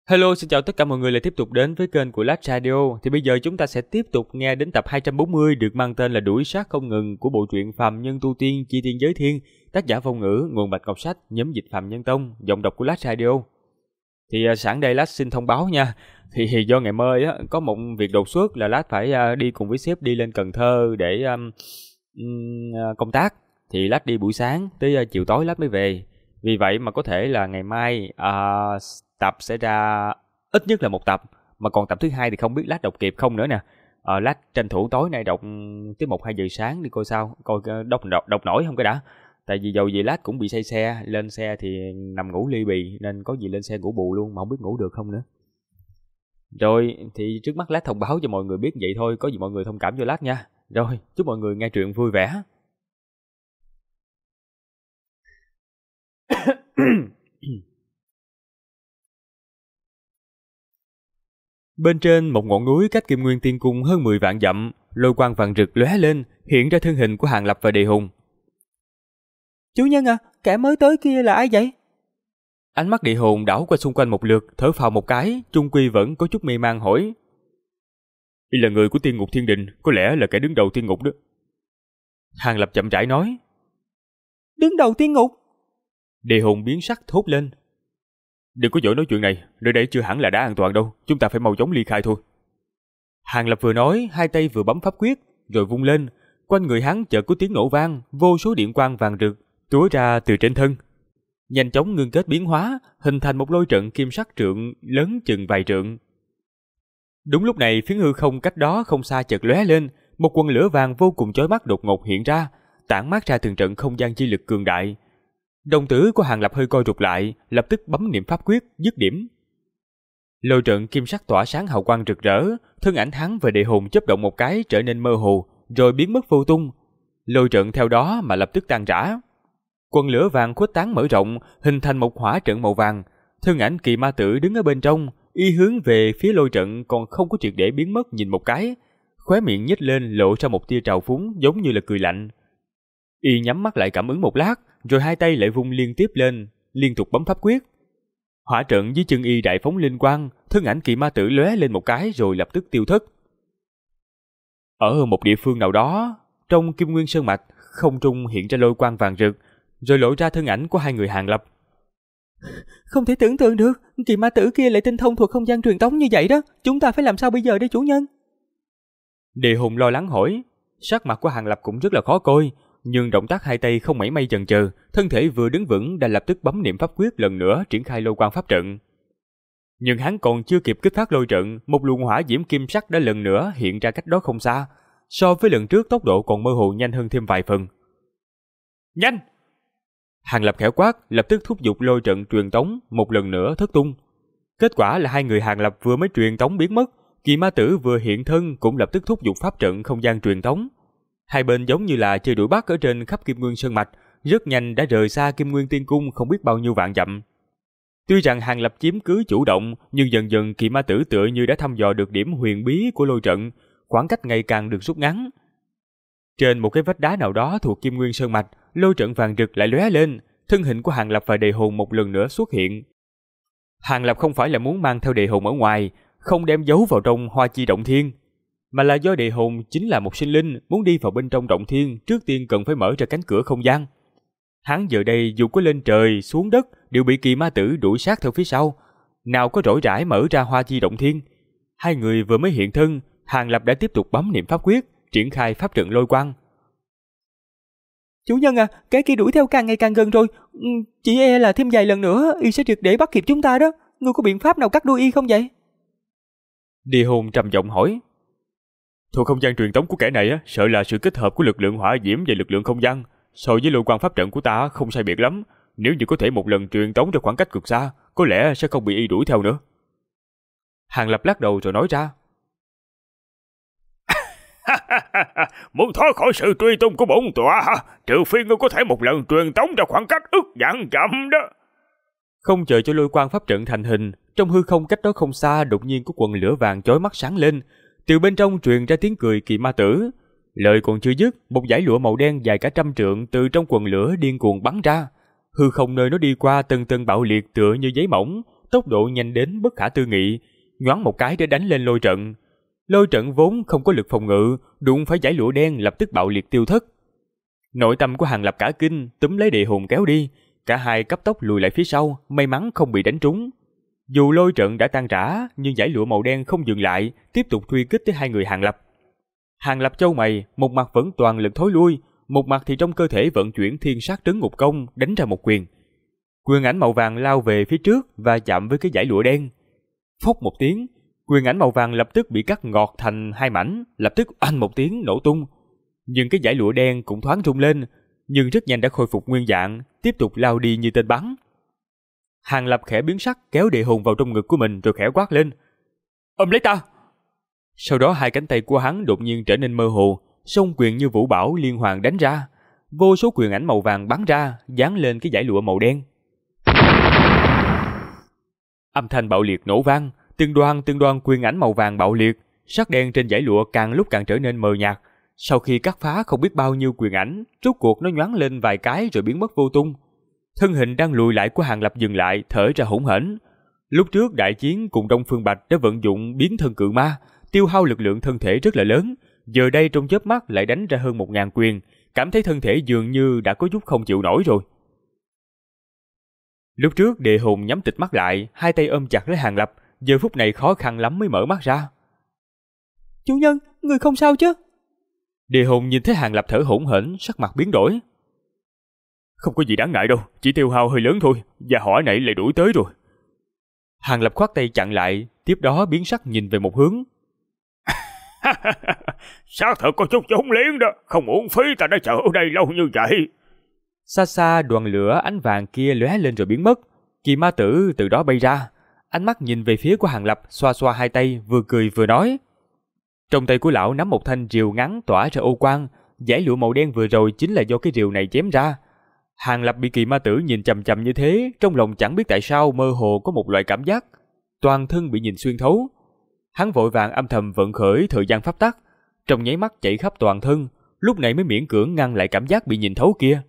Hello, xin chào tất cả mọi người lại tiếp tục đến với kênh của Last Radio. Thì bây giờ chúng ta sẽ tiếp tục nghe đến tập 240 được mang tên là Đuổi sát không ngừng của bộ truyện Phàm Nhân Tu Tiên Chi Tiên Giới Thiên, tác giả Phong Ngữ, nguồn Bạch Ngọc Sách, nhóm dịch Phàm Nhân Tông, giọng đọc của Last Radio. Thì sẵn đây Last xin thông báo nha. Thì do ngày mai có một việc đột xuất là Last phải đi cùng với sếp đi lên Cần Thơ để công tác. Thì Last đi buổi sáng tới chiều tối Last mới về. Vì vậy mà có thể là ngày mai tập sẽ ra ít nhất là một tập, mà còn tập thứ hai thì không biết Lát đọc kịp không nữa nè. Lát tranh thủ tối nay đọc tới 1-2 giờ sáng đi coi sao, coi đọc nổi không cái đã. Tại vì dầu gì Lát cũng bị say xe, lên xe thì nằm ngủ ly bì nên có gì lên xe ngủ bù luôn mà không biết ngủ được không nữa. Rồi thì trước mắt Lát thông báo cho mọi người biết vậy thôi, có gì mọi người thông cảm cho Lát nha. Rồi, chúc mọi người nghe truyện vui vẻ. Bên trên một ngọn núi cách Kim Nguyên Tiên Cung hơn 10 vạn dặm, lôi quang vàng rực lóe lên, hiện ra thân hình của Hàng Lập và Đề Hùng. Chủ nhân à, kẻ mới tới kia là ai vậy? Ánh mắt Đề Hùng đảo qua xung quanh một lượt, thở phào một cái, trung quy vẫn có chút mê man hỏi. Y là người của Tiên Ngục Thiên Đình, có lẽ là kẻ đứng đầu Tiên Ngục đó. Hàng Lập chậm rãi nói. Đứng đầu Tiên Ngục? Đề Hùng biến sắc thốt lên. Đừng có vội nói chuyện này, nơi đây chưa hẳn là đã an toàn đâu, chúng ta phải mau chóng ly khai thôi. Hàng Lập vừa nói, hai tay vừa bấm pháp quyết, rồi vung lên, quanh người hắn chợt có tiếng nổ vang, vô số điện quang vàng rực túa ra từ trên thân, nhanh chóng ngưng kết biến hóa, hình thành một lôi trận kim sắc trượng lớn chừng vài trượng. Đúng lúc này, phiến hư không cách đó không xa chợt lóe lên, một quần lửa vàng vô cùng chói mắt đột ngột hiện ra, tản mát ra từng trận không gian chi lực cường đại. Đồng tử của Hàng Lập hơi co rụt lại, lập tức bấm niệm pháp quyết, dứt điểm. Lôi trận kim sắc tỏa sáng hào quang rực rỡ, thân ảnh hắn và Đề Hùng chớp động một cái trở nên mơ hồ, rồi biến mất vô tung. Lôi trận theo đó mà lập tức tan rã. Quần lửa vàng khuếch tán mở rộng, hình thành một hỏa trận màu vàng. Thân ảnh Kỳ Ma Tử đứng ở bên trong, y hướng về phía lôi trận còn không có triệt để biến mất nhìn một cái, khóe miệng nhếch lên lộ ra một tia trào phúng giống như là cười lạnh. Y nhắm mắt lại cảm ứng một lát, rồi hai tay lại vung liên tiếp lên, liên tục bấm pháp quyết. Hỏa trận dưới chân y đại phóng linh quang, thân ảnh Kỳ Ma Tử lóe lên một cái rồi lập tức tiêu thất. Ở một địa phương nào đó, trong Kim Nguyên Sơn Mạch, không trung hiện ra lôi quang vàng rực, rồi lộ ra thân ảnh của hai người Hàng Lập. Không thể tưởng tượng được, Kỳ Ma Tử kia lại tinh thông thuật không gian truyền tống như vậy đó, chúng ta phải làm sao bây giờ đây chủ nhân? Đề Hùng lo lắng hỏi, sắc mặt của Hàng Lập cũng rất là khó coi. Nhưng động tác hai tay không mảy may chần chừ, thân thể vừa đứng vững đã lập tức bấm niệm pháp quyết lần nữa triển khai lôi quang pháp trận. Nhưng hắn còn chưa kịp kích phát lôi trận, một luồng hỏa diễm kim sắc đã lần nữa hiện ra cách đó không xa, so với lần trước tốc độ còn mơ hồ nhanh hơn thêm vài phần. Nhanh! Hàng Lập khẽ quát, lập tức thúc giục lôi trận truyền tống một lần nữa thất tung. Kết quả là hai người Hàng Lập vừa mới truyền tống biến mất, Kỳ Ma Tử vừa hiện thân cũng lập tức thúc giục pháp trận không gian truyền tống. Hai bên giống như là chơi đuổi bắt ở trên khắp Kim Nguyên Sơn Mạch, rất nhanh đã rời xa Kim Nguyên Tiên Cung không biết bao nhiêu vạn dặm. Tuy rằng Hàng Lập chiếm cứ chủ động, nhưng dần dần Kỳ Ma Tử tựa như đã thăm dò được điểm huyền bí của lôi trận, khoảng cách ngày càng được rút ngắn. Trên một cái vách đá nào đó thuộc Kim Nguyên Sơn Mạch, lôi trận vàng rực lại lóe lên, thân hình của Hàng Lập và Đề Hùng một lần nữa xuất hiện. Hàng Lập không phải là muốn mang theo Đề Hùng ở ngoài, không đem giấu vào trong Hoa Chi Động Thiên, mà là do Đề Hùng chính là một sinh linh, muốn đi vào bên trong động thiên, trước tiên cần phải mở ra cánh cửa không gian. Hắn giờ đây dù có lên trời, xuống đất, đều bị Kỳ Ma Tử đuổi sát theo phía sau, nào có rỗi rãi mở ra Hoa Chi Động Thiên. Hai người vừa mới hiện thân, Hàng Lập đã tiếp tục bấm niệm pháp quyết, triển khai pháp trận lôi quang. Chủ nhân à, cái kia đuổi theo càng ngày càng gần rồi, chỉ e là thêm vài lần nữa y sẽ triệt để bắt kịp chúng ta đó. Ngươi có biện pháp nào cắt đuôi y không vậy? Đề Hùng trầm giọng hỏi. Thuộc không gian truyền tống của kẻ này sợ là sự kết hợp của lực lượng hỏa diễm và lực lượng không gian, so với lôi quang pháp trận của ta không sai biệt lắm. Nếu như có thể một lần truyền tống ra khoảng cách cực xa, có lẽ sẽ không bị y đuổi theo nữa. Hàng Lập lắc đầu rồi nói ra. Muốn thoát khỏi sự truy tung của bổn tọa hả? Trừ phi ngươi có thể một lần truyền tống ra khoảng cách ức vạn dặm đó. Không chờ cho lôi quang pháp trận thành hình, trong hư không cách đó không xa đột nhiên có quần lửa vàng chói mắt sáng lên. Từ bên trong truyền ra tiếng cười Kỳ Ma Tử. Lời còn chưa dứt, một dải lụa màu đen dài cả 100 trượng từ trong quần lửa điên cuồng bắn ra. Hư không nơi nó đi qua từng tầng bạo liệt tựa như giấy mỏng, tốc độ nhanh đến bất khả tư nghị, nhoáng một cái để đánh lên lôi trận. Lôi trận vốn không có lực phòng ngự, đụng phải dải lụa đen lập tức bạo liệt tiêu thất. Nội tâm của Hàng Lập cả kinh, túm lấy địa hồn kéo đi, cả hai cấp tốc lùi lại phía sau, may mắn không bị đánh trúng. Dù lôi trận đã tan rã, nhưng dải lụa màu đen không dừng lại, tiếp tục truy kích tới hai người Hàng Lập. Hàng Lập chau mày, một mặt vẫn toàn lực thối lui, một mặt thì trong cơ thể vận chuyển thiên sát trấn ngục công, đánh ra một quyền. Quyền ảnh màu vàng lao về phía trước và chạm với cái dải lụa đen. Phốc một tiếng, quyền ảnh màu vàng lập tức bị cắt ngọt thành hai mảnh, lập tức oanh một tiếng nổ tung. Nhưng cái dải lụa đen cũng thoáng rung lên, nhưng rất nhanh đã khôi phục nguyên dạng, tiếp tục lao đi như tên bắn. Hàng Lập khẽ biến sắc, kéo địa hồn vào trong ngực của mình rồi khẽ quát lên: "Ôm lấy ta!" Sau đó hai cánh tay của hắn đột nhiên trở nên mơ hồ, song quyền như vũ bão liên hoàn đánh ra, vô số quyền ảnh màu vàng bắn ra, dán lên cái dải lụa màu đen. Âm thanh bạo liệt nổ vang, từng đoàn quyền ảnh màu vàng bạo liệt, sắc đen trên dải lụa càng lúc càng trở nên mờ nhạt. Sau khi cắt phá không biết bao nhiêu quyền ảnh, rốt cuộc nó nhoáng lên vài cái rồi biến mất vô tung. Thân hình đang lùi lại của Hàng Lập dừng lại, thở ra hỗn hển. Lúc trước đại chiến cùng Đông Phương Bạch đã vận dụng biến thân cự ma, tiêu hao lực lượng thân thể rất là lớn, giờ đây trong chớp mắt lại đánh ra hơn 1000 quyền, cảm thấy thân thể dường như đã có chút không chịu nổi rồi. Lúc trước địa hồn nhắm tịt mắt lại, hai tay ôm chặt lấy Hàng Lập, giờ phút này khó khăn lắm mới mở mắt ra. "Chủ nhân, người không sao chứ?" Địa hồn nhìn thấy Hàng Lập thở hổn hển, sắc mặt biến đổi. "Không có gì đáng ngại đâu, chỉ tiêu hao hơi lớn thôi, và hỏa nãy lại đuổi tới rồi." Hàng Lập khoát tay chặn lại, tiếp đó biến sắc nhìn về một hướng. Xác thật có chút giống liếng đó, không uổng phí ta đã chờ ở đây lâu như vậy. Xa xa đoàn lửa ánh vàng kia lóe lên rồi biến mất. Kỳ ma tử từ đó bay ra, ánh mắt nhìn về phía của Hàng Lập, xoa xoa hai tay, vừa cười vừa nói. Trong tay của lão nắm một thanh rìu ngắn tỏa ra ô quang, dải lụa màu đen vừa rồi chính là do cái rìu này chém ra. Hàng Lập bị kỳ ma tử nhìn chằm chằm như thế, trong lòng chẳng biết tại sao mơ hồ có một loại cảm giác, toàn thân bị nhìn xuyên thấu. Hắn vội vàng âm thầm vận khởi thời gian pháp tắc, trong nháy mắt chạy khắp toàn thân, lúc này mới miễn cưỡng ngăn lại cảm giác bị nhìn thấu kia.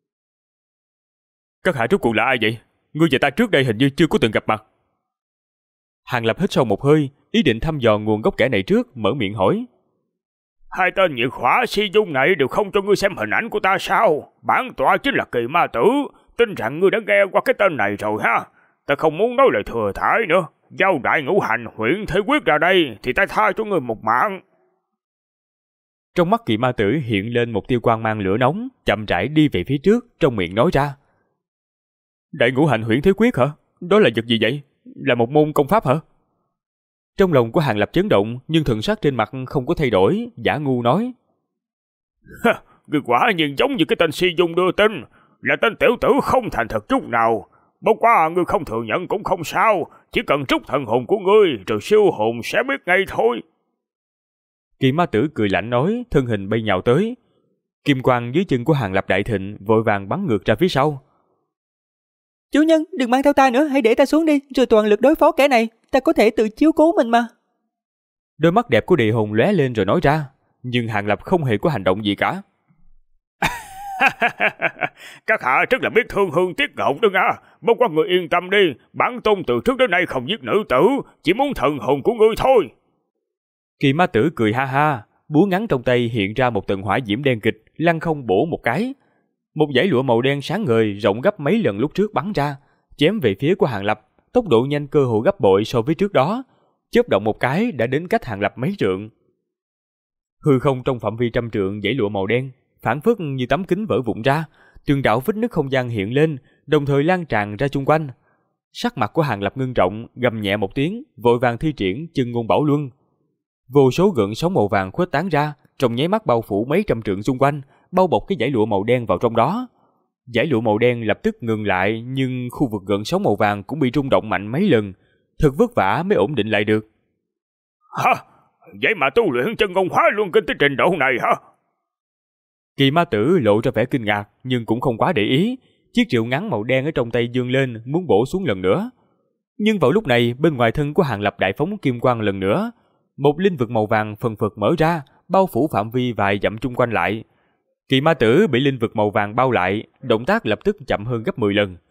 "Các hạ rốt cuộc là ai vậy? Ngươi và ta trước đây hình như chưa có từng gặp mặt." Hàng Lập hít sâu một hơi, ý định thăm dò nguồn gốc kẻ này trước, mở miệng hỏi. "Hai tên nhiệt hỏa si dung này đều không cho ngươi xem hình ảnh của ta sao? Bản tọa chính là Kỳ Ma Tử, tin rằng ngươi đã nghe qua cái tên này rồi ha. Ta không muốn nói lời thừa thãi nữa. Giao đại ngũ hành huyễn thế quyết ra đây thì ta tha cho ngươi một mạng." Trong mắt Kỳ Ma Tử hiện lên một tia quang mang lửa nóng, chậm rãi đi về phía trước, trong miệng nói ra. "Đại ngũ hành huyễn thế quyết hả? Đó là vật gì vậy? Là một môn công pháp hả?" Trong lòng của Hàng Lập chấn động, nhưng thần sắc trên mặt không có thay đổi, giả ngu nói. Ngươi quả nhiên giống như cái tên si dung đưa tin, là tên tiểu tử không thành thật chút nào. Bất quá ngươi không thừa nhận cũng không sao, chỉ cần trút thần hồn của ngươi rồi siêu hồn sẽ biết ngay thôi. Kỳ Ma Tử cười lạnh nói, thân hình bay nhào tới. Kim quang dưới chân của Hàng Lập đại thịnh, vội vàng bắn ngược ra phía sau. "Chủ nhân, đừng mang theo ta nữa, hãy để ta xuống đi, rồi toàn lực đối phó kẻ này, ta có thể tự chiếu cố mình mà." Đôi mắt đẹp của địa hồn lóe lên rồi nói ra, nhưng Hàng Lập không hề có hành động gì cả. Các hạ rất là biết thương hương tiếc ngọc đó nha. Bất quá người yên tâm đi, bản tôn từ trước đến nay không giết nữ tử, chỉ muốn thần hồn của ngươi thôi. Kỳ Ma Tử cười ha ha, búa ngắn trong tay hiện ra một tầng hỏa diễm đen kịch, lăng không bổ một cái. Một dải lụa màu đen sáng ngời rộng gấp mấy lần lúc trước bắn ra, chém về phía của Hàng Lập, tốc độ nhanh cơ hồ gấp bội so với trước đó, chớp động một cái đã đến cách Hàng Lập mấy trượng. Hư không trong phạm vi trăm trượng dải lụa màu đen phản phất như tấm kính vỡ vụn ra, từng đạo vết nứt không gian hiện lên, đồng thời lan tràn ra chung quanh. Sắc mặt của Hàng Lập ngưng trọng, gầm nhẹ một tiếng, vội vàng thi triển Chân Ngôn Bảo Luân. Vô số gợn sóng màu vàng khuếch tán ra, trong nháy mắt bao phủ mấy trăm trượng xung quanh, bao bọc cái dải lụa màu đen vào trong đó. Dải lụa màu đen lập tức ngừng lại, nhưng khu vực gợn sóng màu vàng cũng bị rung động mạnh mấy lần, thật vất vả mới ổn định lại được. Hả? Vậy mà tu luyện Chân Ngôn Hóa Luân Kinh tới trình độ này hả? Kỳ Ma Tử lộ ra vẻ kinh ngạc, nhưng cũng không quá để ý. Chiếc rìu ngắn màu đen ở trong tay giương lên, muốn bổ xuống lần nữa. Nhưng vào lúc này, bên ngoài thân của Hàng Lập đại phóng kim quang lần nữa. Một linh vực màu vàng phần phật mở ra, bao phủ phạm vi vài dặm chung quanh lại. Kỳ Ma Tử bị linh vực màu vàng bao lại, động tác lập tức chậm hơn gấp 10 lần.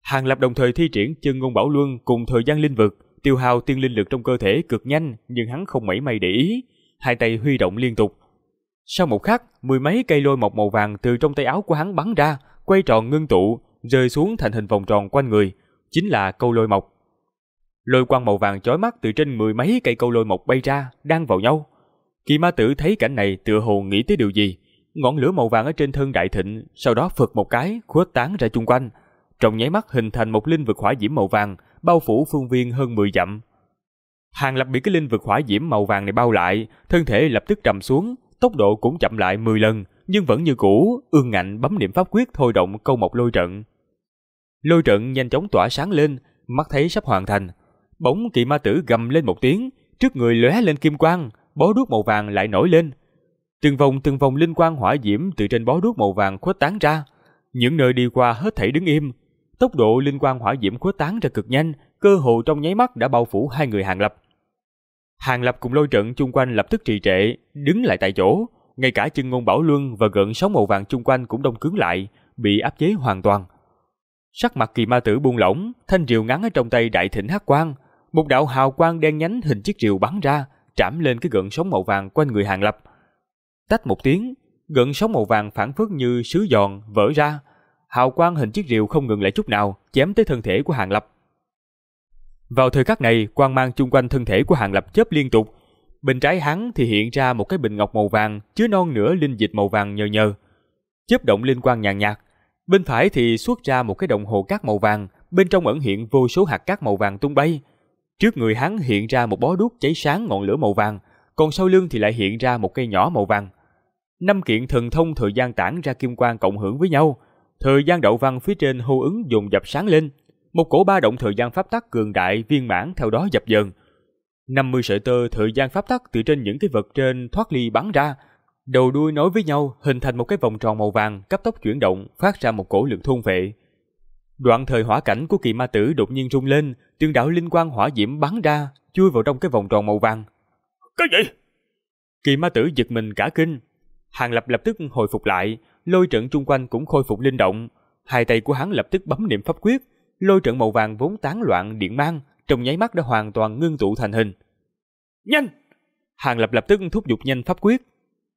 Hàng Lập đồng thời thi triển Chân Ngôn Bảo Luân cùng thời gian linh vực, tiêu hao tiên linh lực trong cơ thể cực nhanh, nhưng hắn không mảy may để ý, hai tay huy động liên tục. Sau một khắc, mười mấy cây lôi mộc màu vàng từ trong tay áo của hắn bắn ra, quay tròn ngưng tụ, rơi xuống thành hình vòng tròn quanh người, chính là câu lôi mộc. Lôi quang màu vàng chói mắt từ trên mười mấy cây câu lôi mộc bay ra, đan vào nhau. Kỳ Ma Tử thấy cảnh này tựa hồ nghĩ tới điều gì, ngọn lửa màu vàng ở trên thân đại thịnh, sau đó phật một cái, khuếch tán ra chung quanh, trong nháy mắt hình thành một linh vực hỏa diễm màu vàng, bao phủ phương viên hơn 10 dặm. Hàng Lập bị cái linh vực hỏa diễm màu vàng này bao lại, thân thể lập tức trầm xuống, tốc độ cũng chậm lại 10 lần, nhưng vẫn như cũ, ương ngạnh bấm niệm pháp quyết thôi động câu mộc lôi trận. Lôi trận nhanh chóng tỏa sáng lên, mắt thấy sắp hoàn thành. Bỗng Kỳ Ma Tử gầm lên một tiếng, trước người lóe lên kim quang, bó đuốc màu vàng lại nổi lên. Từng vòng linh quang hỏa diễm từ trên bó đuốc màu vàng khuếch tán ra, những nơi đi qua hết thảy đứng im. Tốc độ linh quang hỏa diễm khuếch tán ra cực nhanh, cơ hồ trong nháy mắt đã bao phủ hai người Hàng Lập. Hàng Lập cùng lôi trận chung quanh lập tức trì trệ, đứng lại tại chỗ, ngay cả Chân Ngôn Bảo Luân và gợn sóng màu vàng chung quanh cũng đông cứng lại, bị áp chế hoàn toàn. Sắc mặt Kỳ Ma Tử buông lỏng, thanh rìu ngắn ở trong tay đại thịnh hắc quang, một đạo hào quang đen nhánh hình chiếc rìu bắn ra, trảm lên cái gợn sóng màu vàng quanh người Hàng Lập. Tách một tiếng, gợn sóng màu vàng phảng phất như sứ giòn vỡ ra, hào quang hình chiếc rìu không ngừng lại chút nào, chém tới thân thể của Hàng Lập. Vào thời khắc này, quang mang chung quanh thân thể của Hàng Lập chớp liên tục. Bên trái hắn thì hiện ra một cái bình ngọc màu vàng chứa non nửa linh dịch màu vàng nhờ nhờ, chớp động linh quang nhàn nhạt. Bên phải thì xuất ra một cái đồng hồ cát màu vàng, bên trong ẩn hiện vô số hạt cát màu vàng tung bay. Trước người hắn hiện ra một bó đuốc cháy sáng ngọn lửa màu vàng, còn sau lưng thì lại hiện ra một cây nhỏ màu vàng. 5 kiện thần thông thời gian tản ra kim quang cộng hưởng với nhau, thời gian đậu văn phía trên hô ứng dồn dập sáng lên, một cổ ba động thời gian pháp tắc cường đại viên mãn theo đó dập dờn. 50 sợi tơ thời gian pháp tắc từ trên những cái vật trên thoát ly bắn ra, đầu đuôi nối với nhau hình thành một cái vòng tròn màu vàng cấp tốc chuyển động, phát ra một cổ lực thôn vệ. Đoạn thời hỏa cảnh của Kỳ Ma Tử đột nhiên rung lên, từng đạo linh quang hỏa diễm bắn ra, chui vào trong cái vòng tròn màu vàng. Cái gì? Kỳ Ma Tử giật mình cả kinh. Hàng Lập lập tức hồi phục lại, lôi trận chung quanh cũng khôi phục linh động. Hai tay của hắn lập tức bấm niệm pháp quyết, lôi trận màu vàng vốn tán loạn điện mang, trong nháy mắt đã hoàn toàn ngưng tụ thành hình. Nhanh! Hàng Lập lập tức thúc giục nhanh pháp quyết.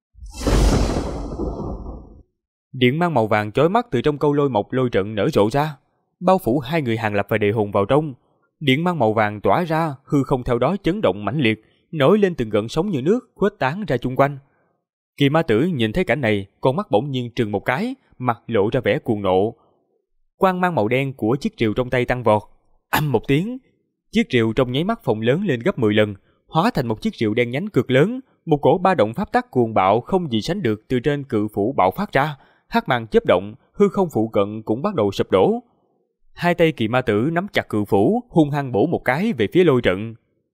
Điện mang màu vàng chói mắt từ trong câu lôi mộc lôi trận nở rộ ra, bao phủ hai người Hàng Lập và Đề Hùng vào trong. Điện mang màu vàng tỏa ra, hư không theo đó chấn động mãnh liệt, nổi lên từng gợn sóng như nước, khuếch tán ra chung quanh. Kỳ Ma Tử nhìn thấy cảnh này, con mắt bỗng nhiên trừng một cái, mặt lộ ra vẻ cuồng nộ. Quang mang màu đen của chiếc rìu trong tay tăng vọt, ầm một tiếng, chiếc rìu trong nháy mắt phồng lớn lên gấp 10 lần, hóa thành một chiếc rìu đen nhánh cực lớn, một cổ ba động pháp tắc cuồng bạo không gì sánh được từ trên cự phủ bạo phát ra, hắc mang chớp động, hư không phụ cận cũng bắt đầu sụp đổ. Hai tay Kỳ Ma Tử nắm chặt cự phủ, hung hăng bổ một cái về phía lôi trận.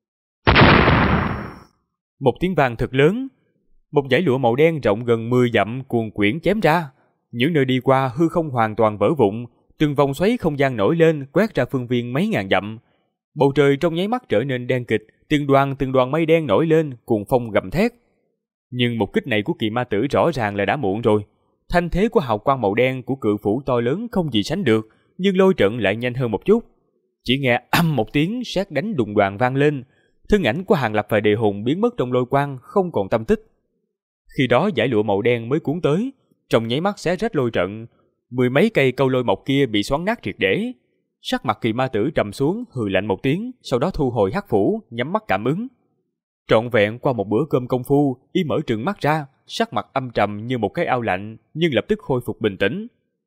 Một tiếng vang thật lớn, một dải lụa màu đen rộng gần 10 dặm cuồn quyển chém ra, những nơi đi qua hư không hoàn toàn vỡ vụn, từng vòng xoáy không gian nổi lên quét ra phương viên mấy ngàn dặm. Bầu trời trong nháy mắt trở nên đen kịch, từng đoàn mây đen nổi lên, cuồng phong gầm thét. Nhưng một kích này của Kỳ Ma Tử rõ ràng là đã muộn rồi. Thanh thế của hào quang màu đen của cự phủ to lớn không gì sánh được, nhưng lôi trận lại nhanh hơn một chút. Chỉ nghe ầm một tiếng sét đánh đùng đoàng vang lên, thân ảnh của Hàng Lập và Đề Hùng biến mất trong lôi quang, không còn tâm tích. Khi đó dải lụa màu đen mới cuốn tới, trong nháy mắt xé rách lôi trận, mười mấy cây câu lôi mộc kia bị xoắn nát triệt để. Sắc mặt Kỳ Ma Tử trầm xuống, hừ lạnh một tiếng, sau đó thu hồi hắc phủ, nhắm mắt cảm ứng. Trọn vẹn qua một bữa cơm công phu, y mở trừng mắt ra, sắc mặt âm trầm như một cái ao lạnh, nhưng lập tức khôi phục bình tĩnh.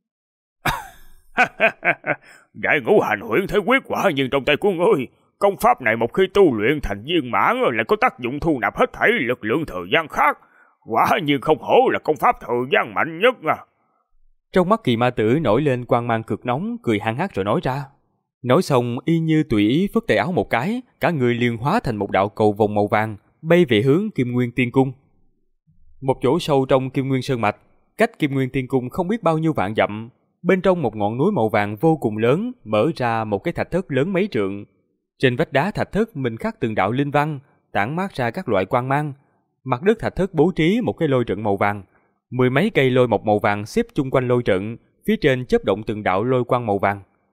Đại ngũ hành huyễn thế quyết quả nhưng trong tay của ngươi, công pháp này một khi tu luyện thành viên mãn lại có tác dụng thu nạp hết thảy lực lượng thời gian khác, quả nhiên không hổ là công pháp thời gian mạnh nhất à. Trong mắt Kỳ Ma Tử nổi lên quang mang cực nóng, cười hăng hắc rồi nói ra. Nói xong y như tùy ý phất tay áo một cái, cả người liền hóa thành một đạo cầu vồng màu vàng, bay về hướng Kim Nguyên Tiên Cung. Một chỗ sâu trong Kim Nguyên Sơn Mạch, cách Kim Nguyên Tiên Cung không biết bao nhiêu vạn dặm, bên trong một ngọn núi màu vàng vô cùng lớn mở ra một cái thạch thất lớn mấy trượng. Trên vách đá thạch thất mình khắc từng đạo linh văn, tản mát ra các loại quang mang. Mặt đất thạch thất bố trí một cái lôi trận màu vàng, mười mấy cây lôi mộc màu vàng xếp chung quanh lôi trận, phía trên chớp động từng đạo lôi quang màu vàng.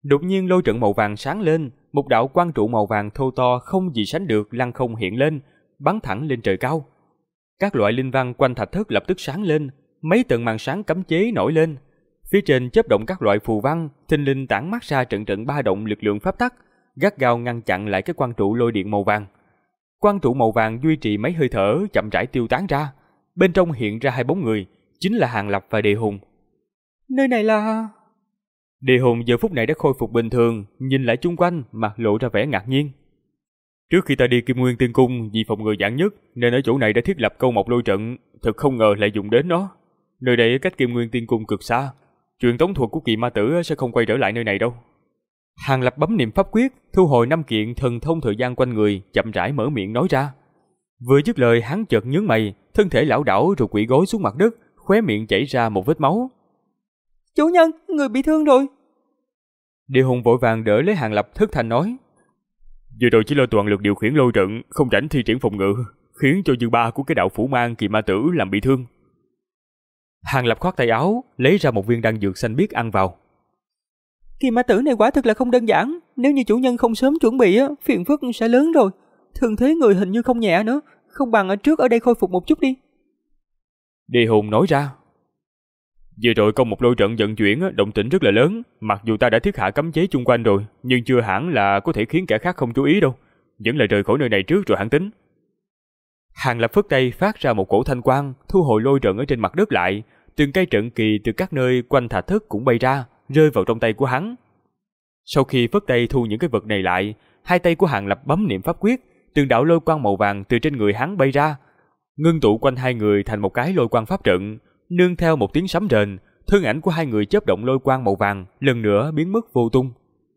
Đột nhiên lôi trận màu vàng sáng lên, một đạo quang trụ màu vàng thô to không gì sánh được lăng không hiện lên, bắn thẳng lên trời cao. Các loại linh văn quanh thạch thất lập tức sáng lên, mấy tầng màn sáng cấm chế nổi lên. Phía trên chớp động các loại phù văn, thình lình tản mát ra trận trận ba động lực lượng pháp tắc, gắt gao ngăn chặn lại cái quang trụ lôi điện màu vàng. Quang trụ màu vàng duy trì mấy hơi thở chậm rãi tiêu tán ra, bên trong hiện ra hai bóng người, chính là Hàng Lập và Đề Hùng. Nơi này là... Đề Hùng giờ phút này đã khôi phục bình thường, nhìn lại chung quanh, mặt lộ ra vẻ ngạc nhiên. Trước khi ta đi Kim Nguyên Tiên Cung vì phòng ngừa vạn nhất, nên ở chỗ này đã thiết lập câu mộc lôi trận, thật không ngờ lại dùng đến nó. Nơi đây cách Kim Nguyên Tiên Cung cực xa, truyền tống thuật của Kỳ Ma Tử sẽ không quay trở lại nơi này đâu. Hàng Lập bấm niệm pháp quyết, thu hồi 5 kiện thần thông thời gian quanh người, chậm rãi mở miệng nói ra. Vừa dứt lời, hắn chợt nhướng mày, thân thể lảo đảo rồi quỵ gối xuống mặt đất, khóe miệng chảy ra một vết máu. Chủ nhân, người bị thương rồi. Đề Hùng vội vàng đỡ lấy Hàng Lập, thất thanh nói. Vừa rồi chỉ lo toàn lực điều khiển lôi trận, không rảnh thi triển phòng ngự, khiến cho dư ba của cái đạo phủ mang Kỳ Ma Tử làm bị thương. Hàng Lập khoát tay áo, lấy ra một viên đan dược xanh biếc ăn vào. Kỳ Ma Tử này quả thực là không đơn giản, nếu như chủ nhân không sớm chuẩn bị, phiền phức sẽ lớn rồi. Thương thế người hình như không nhẹ nữa, không bằng ở trước ở đây khôi phục một chút đi. Đề Hùng nói ra. Vừa rồi công một lôi trận vận chuyển động tĩnh rất là lớn, mặc dù ta đã thiết hạ cấm chế chung quanh rồi, nhưng chưa hẳn là có thể khiến kẻ khác không chú ý đâu, vẫn là rời khỏi nơi này trước rồi hẳn tính. Hàng Lập phất tay phát ra một cổ thanh quang, thu hồi lôi trận ở trên mặt đất lại, từng cây trận kỳ từ các nơi quanh thạch thất cũng bay ra, rơi vào trong tay của hắn. Sau khi phất tay thu những cái vật này lại, hai tay của Hàng Lập bấm niệm pháp quyết, từng đạo lôi quang màu vàng từ trên người hắn bay ra, ngưng tụ quanh hai người thành một cái lôi quang pháp trận. Nương theo một tiếng sấm rền, thân ảnh của hai người chớp động lôi quang màu vàng lần nữa biến mất vô tung.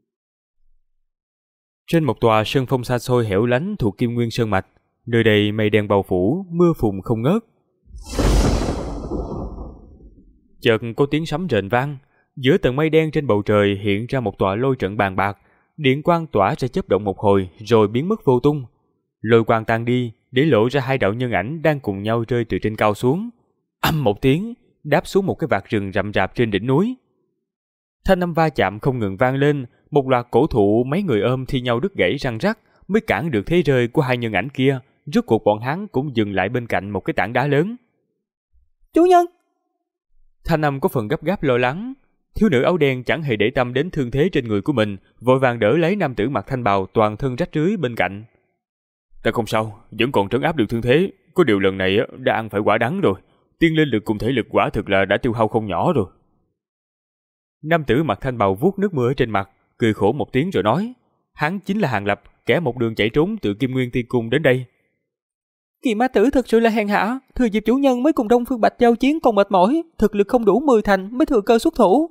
Trên một tòa sơn phong xa xôi hẻo lánh thuộc Kim Nguyên Sơn Mạch, nơi đây mây đen bao phủ, mưa phùn không ngớt. Chợt có tiếng sấm rền vang, giữa tầng mây đen trên bầu trời hiện ra một tòa lôi trận bàn bạc, điện quang tỏa ra chớp động một hồi rồi biến mất vô tung. Lôi quang tan đi, để lộ ra hai đạo nhân ảnh đang cùng nhau rơi từ trên cao xuống. Ầm một tiếng, đáp xuống một cái vạt rừng rậm rạp trên đỉnh núi. Thanh âm va chạm không ngừng vang lên, một loạt cổ thụ mấy người ôm thi nhau đứt gãy răng rắc, mới cản được thế rơi của hai nhân ảnh kia. Rốt cuộc bọn hắn cũng dừng lại bên cạnh một cái tảng đá lớn. Chủ nhân! Thanh âm có phần gấp gáp lo lắng. Thiếu nữ áo đen chẳng hề để tâm đến thương thế trên người của mình, vội vàng đỡ lấy nam tử mặc thanh bào toàn thân rách rưới bên cạnh. Ta không sao, vẫn còn trấn áp được thương thế, có điều lần này đã ăn phải quả đắng rồi. Tiên linh lực cùng thể lực quả thực là đã tiêu hao không nhỏ rồi. Nam tử mặc thanh bào vuốt nước mưa ở trên mặt, cười khổ một tiếng rồi nói, hắn chính là Hàng Lập, kẻ một đường chạy trốn từ Kim Nguyên Tiên Cung đến đây. Kỳ Ma Tử thật sự là hèn hạ, thừa dịp chủ nhân mới cùng Đông Phương Bạch giao chiến còn mệt mỏi, thực lực không đủ 10 thành mới thừa cơ xuất thủ.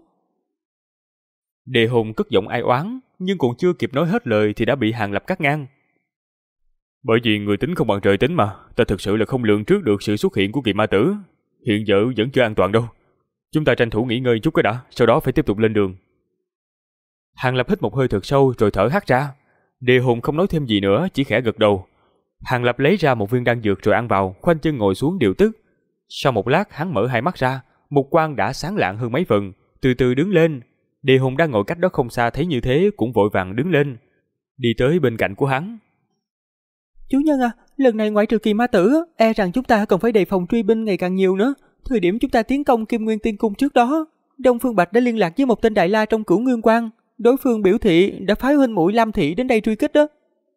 Đề Hùng cất giọng ai oán, nhưng còn chưa kịp nói hết lời thì đã bị Hàng Lập cắt ngang. Bởi vì người tính không bằng trời tính mà, ta thực sự là không lường trước được sự xuất hiện của Kỳ Ma Tử. Hiện giờ vẫn chưa an toàn đâu. Chúng ta tranh thủ nghỉ ngơi chút cái đã, sau đó phải tiếp tục lên đường. Hàng Lập hít một hơi thật sâu rồi thở hắt ra. Đề Hùng không nói thêm gì nữa, chỉ khẽ gật đầu. Hàng Lập lấy ra một viên đan dược rồi ăn vào, khoanh chân ngồi xuống điều tức. Sau một lát hắn mở hai mắt ra, một quang đã sáng lạng hơn mấy phần, từ từ đứng lên. Đề Hùng đang ngồi cách đó không xa thấy như thế cũng vội vàng đứng lên, đi tới bên cạnh của hắn. Chủ nhân à, lần này ngoại trừ Kỳ Ma Tử, e rằng chúng ta còn phải đề phòng truy binh ngày càng nhiều nữa. Thời điểm chúng ta tiến công Kim Nguyên Tiên Cung trước đó, Đông Phương Bạch đã liên lạc với một tên đại la trong Cửu Nguyên Quan. Đối phương biểu thị đã phái huynh muội Lam Thị đến đây truy kích đó.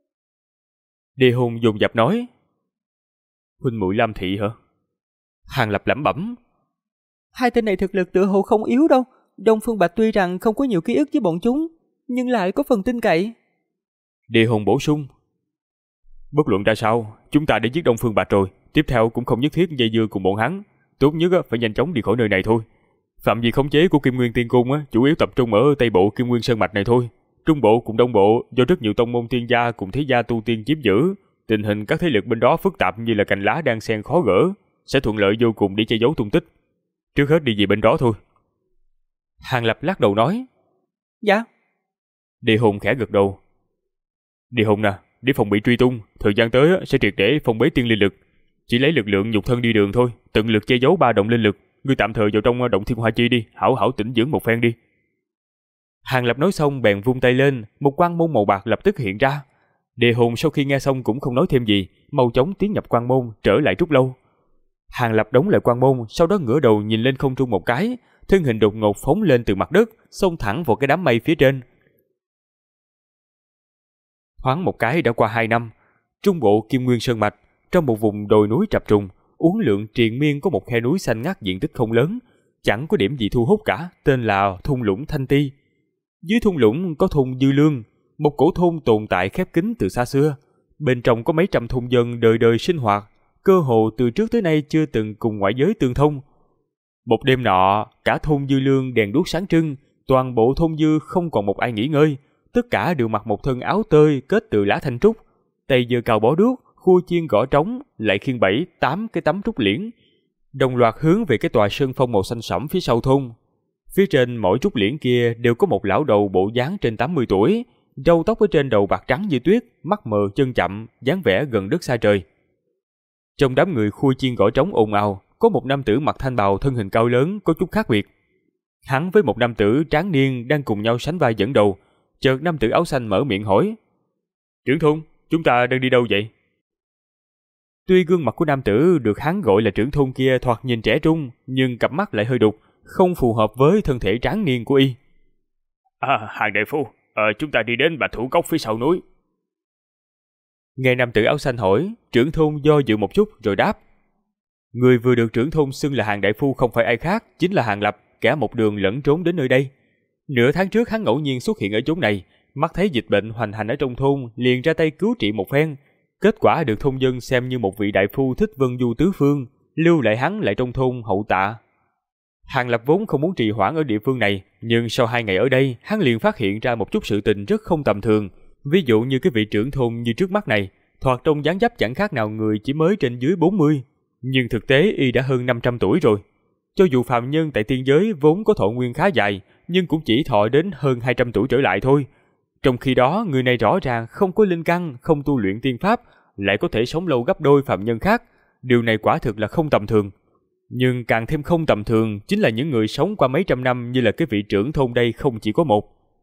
Đề Hùng dồn dập nói. Huynh muội Lam Thị hả? Hàng Lập lẩm bẩm. Hai tên này thực lực tựa hồ không yếu đâu. Đông Phương Bạch tuy rằng không có nhiều ký ức với bọn chúng, nhưng lại có phần tin cậy. Đề Hùng bổ sung. Bất luận ra sao, chúng ta đã giết Đông Phương Bạch rồi, tiếp theo cũng không nhất thiết dây dưa cùng bọn hắn, tốt nhất phải nhanh chóng đi khỏi nơi này thôi. Phạm vi khống chế của Kim Nguyên Tiên Cung chủ yếu tập trung ở Tây Bộ Kim Nguyên Sơn Mạch này thôi. Trung Bộ cùng Đông Bộ do rất nhiều tông môn tiên gia cùng thế gia tu tiên chiếm giữ, tình hình các thế lực bên đó phức tạp như là cành lá đang xen khó gỡ, sẽ thuận lợi vô cùng để che giấu tung tích. Trước hết đi về bên đó thôi. Hàng Lập lắc đầu nói. Dạ. Đề Hùng khẽ gật đầu. Đề Hùng nè, để phòng bị truy tung, thời gian tới sẽ triệt để phong bế tiên linh lực, chỉ lấy lực lượng nhục thân đi đường thôi, tận lực che giấu ba động linh lực. Ngươi tạm thời vào trong động Thiên Hoa Chi đi, hảo hảo tĩnh dưỡng một phen đi. Hàng Lập nói xong bèn vung tay lên, một quan môn màu bạc lập tức hiện ra. Đề Hùng sau khi nghe xong cũng không nói thêm gì, mau chóng tiến nhập quan môn, trở lại Trúc Lâu. Hàng Lập đóng lại quan môn, sau đó ngửa đầu nhìn lên không trung một cái, thân hình đột ngột phóng lên từ mặt đất, xông thẳng vào cái đám mây phía trên. Thoáng một cái đã qua 2 năm, trung bộ Kim Nguyên Sơn Mạch, trong một vùng đồi núi trập trùng, uốn lượn triền miên có một khe núi xanh ngắt diện tích không lớn, chẳng có điểm gì thu hút cả, tên là thung lũng Thanh Ti. Dưới thung lũng có thôn Dư Lương, một cổ thôn tồn tại khép kín từ xa xưa. Bên trong có mấy trăm thôn dân đời đời sinh hoạt, cơ hồ từ trước tới nay chưa từng cùng ngoại giới tương thông. Một đêm nọ, cả thôn Dư Lương đèn đuốc sáng trưng, toàn bộ thôn Dư không còn một ai nghỉ ngơi, tất cả đều mặc một thân áo tơi kết từ lá thanh trúc, tay giơ cao bó đuốc, khua chiên gõ trống, lại khiêng 7-8 cái tấm trúc liễn, đồng loạt hướng về cái tòa sơn phong màu xanh sẫm phía sau thôn. Phía trên mỗi trúc liễn kia đều có một lão đầu bộ dáng trên 80 tuổi, râu tóc ở trên đầu bạc trắng như tuyết, mắt mờ chân chậm, dáng vẻ gần đất xa trời. Trong đám người khua chiên gõ trống ồn ào, có một nam tử mặc thanh bào thân hình cao lớn có chút khác biệt. Hắn với một nam tử tráng niên đang cùng nhau sánh vai dẫn đầu. Chợt nam tử áo xanh mở miệng hỏi: "Trưởng thôn, chúng ta đang đi đâu vậy?" Tuy gương mặt của nam tử được hắn gọi là trưởng thôn kia thoạt nhìn trẻ trung, nhưng cặp mắt lại hơi đục, không phù hợp với thân thể tráng niên của y. Hàng đại phu, chúng ta đi đến Bạch Thủ Cốc phía sau núi. Nghe nam tử áo xanh hỏi, trưởng thôn do dự một chút rồi đáp. Người vừa được trưởng thôn xưng là Hàng đại phu không phải ai khác, chính là Hàng Lập, kẻ một đường lẫn trốn đến nơi đây. Nửa tháng trước hắn ngẫu nhiên xuất hiện ở chốn này, mắt thấy dịch bệnh hoành hành ở trong thôn, liền ra tay cứu trị một phen. Kết quả được thôn dân xem như một vị đại phu thích vân du tứ phương, lưu lại hắn lại trong thôn hậu tạ. Hàng Lập vốn không muốn trì hoãn ở địa phương này, nhưng sau 2 ngày ở đây, hắn liền phát hiện ra một chút sự tình rất không tầm thường. Ví dụ như cái vị trưởng thôn như trước mắt này, thoạt trông dáng dấp chẳng khác nào người chỉ mới trên dưới 40, nhưng thực tế y đã hơn 500 tuổi rồi. Cho dù phàm nhân tại tiên giới vốn có thọ nguyên khá dài, nhưng cũng chỉ thọ đến hơn 200 tuổi trở lại thôi. Trong khi đó, người này rõ ràng không có linh căn, không tu luyện tiên pháp, lại có thể sống lâu gấp đôi phàm nhân khác. Điều này quả thực là không tầm thường. Nhưng càng thêm không tầm thường chính là những người sống qua mấy trăm năm như là cái vị trưởng thôn đây không chỉ có một.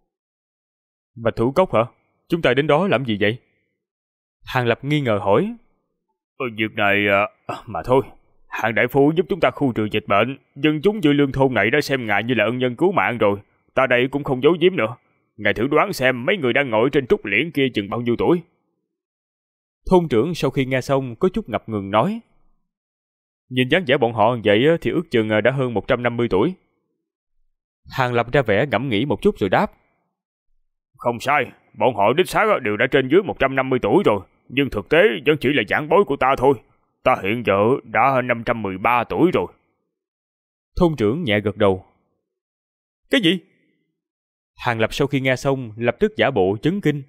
Bạch Thủ Cốc hả? Chúng ta đến đó làm gì vậy? Hàng Lập nghi ngờ hỏi. Việc này mà thôi. Hàng đại phu giúp chúng ta khu trừ dịch bệnh, dân chúng Dư Lương thôn này đã xem ngài như là ân nhân cứu mạng rồi. Ta đây cũng không giấu giếm nữa. Ngài thử đoán xem mấy người đang ngồi trên trúc liễn kia chừng bao nhiêu tuổi? Thôn trưởng sau khi nghe xong có chút ngập ngừng nói. Nhìn dáng vẻ bọn họ vậy thì ước chừng đã hơn 150 tuổi. Hàng Lập ra vẻ ngẫm nghĩ một chút rồi đáp. Không sai, bọn họ đích xác đều đã trên dưới 150 tuổi rồi, nhưng thực tế vẫn chỉ là giảng bối của ta thôi. Ta hiện giờ đã 513 tuổi rồi. Thôn trưởng nhẹ gật đầu. Cái gì? Hàng Lập sau khi nghe xong lập tức giả bộ chấn kinh.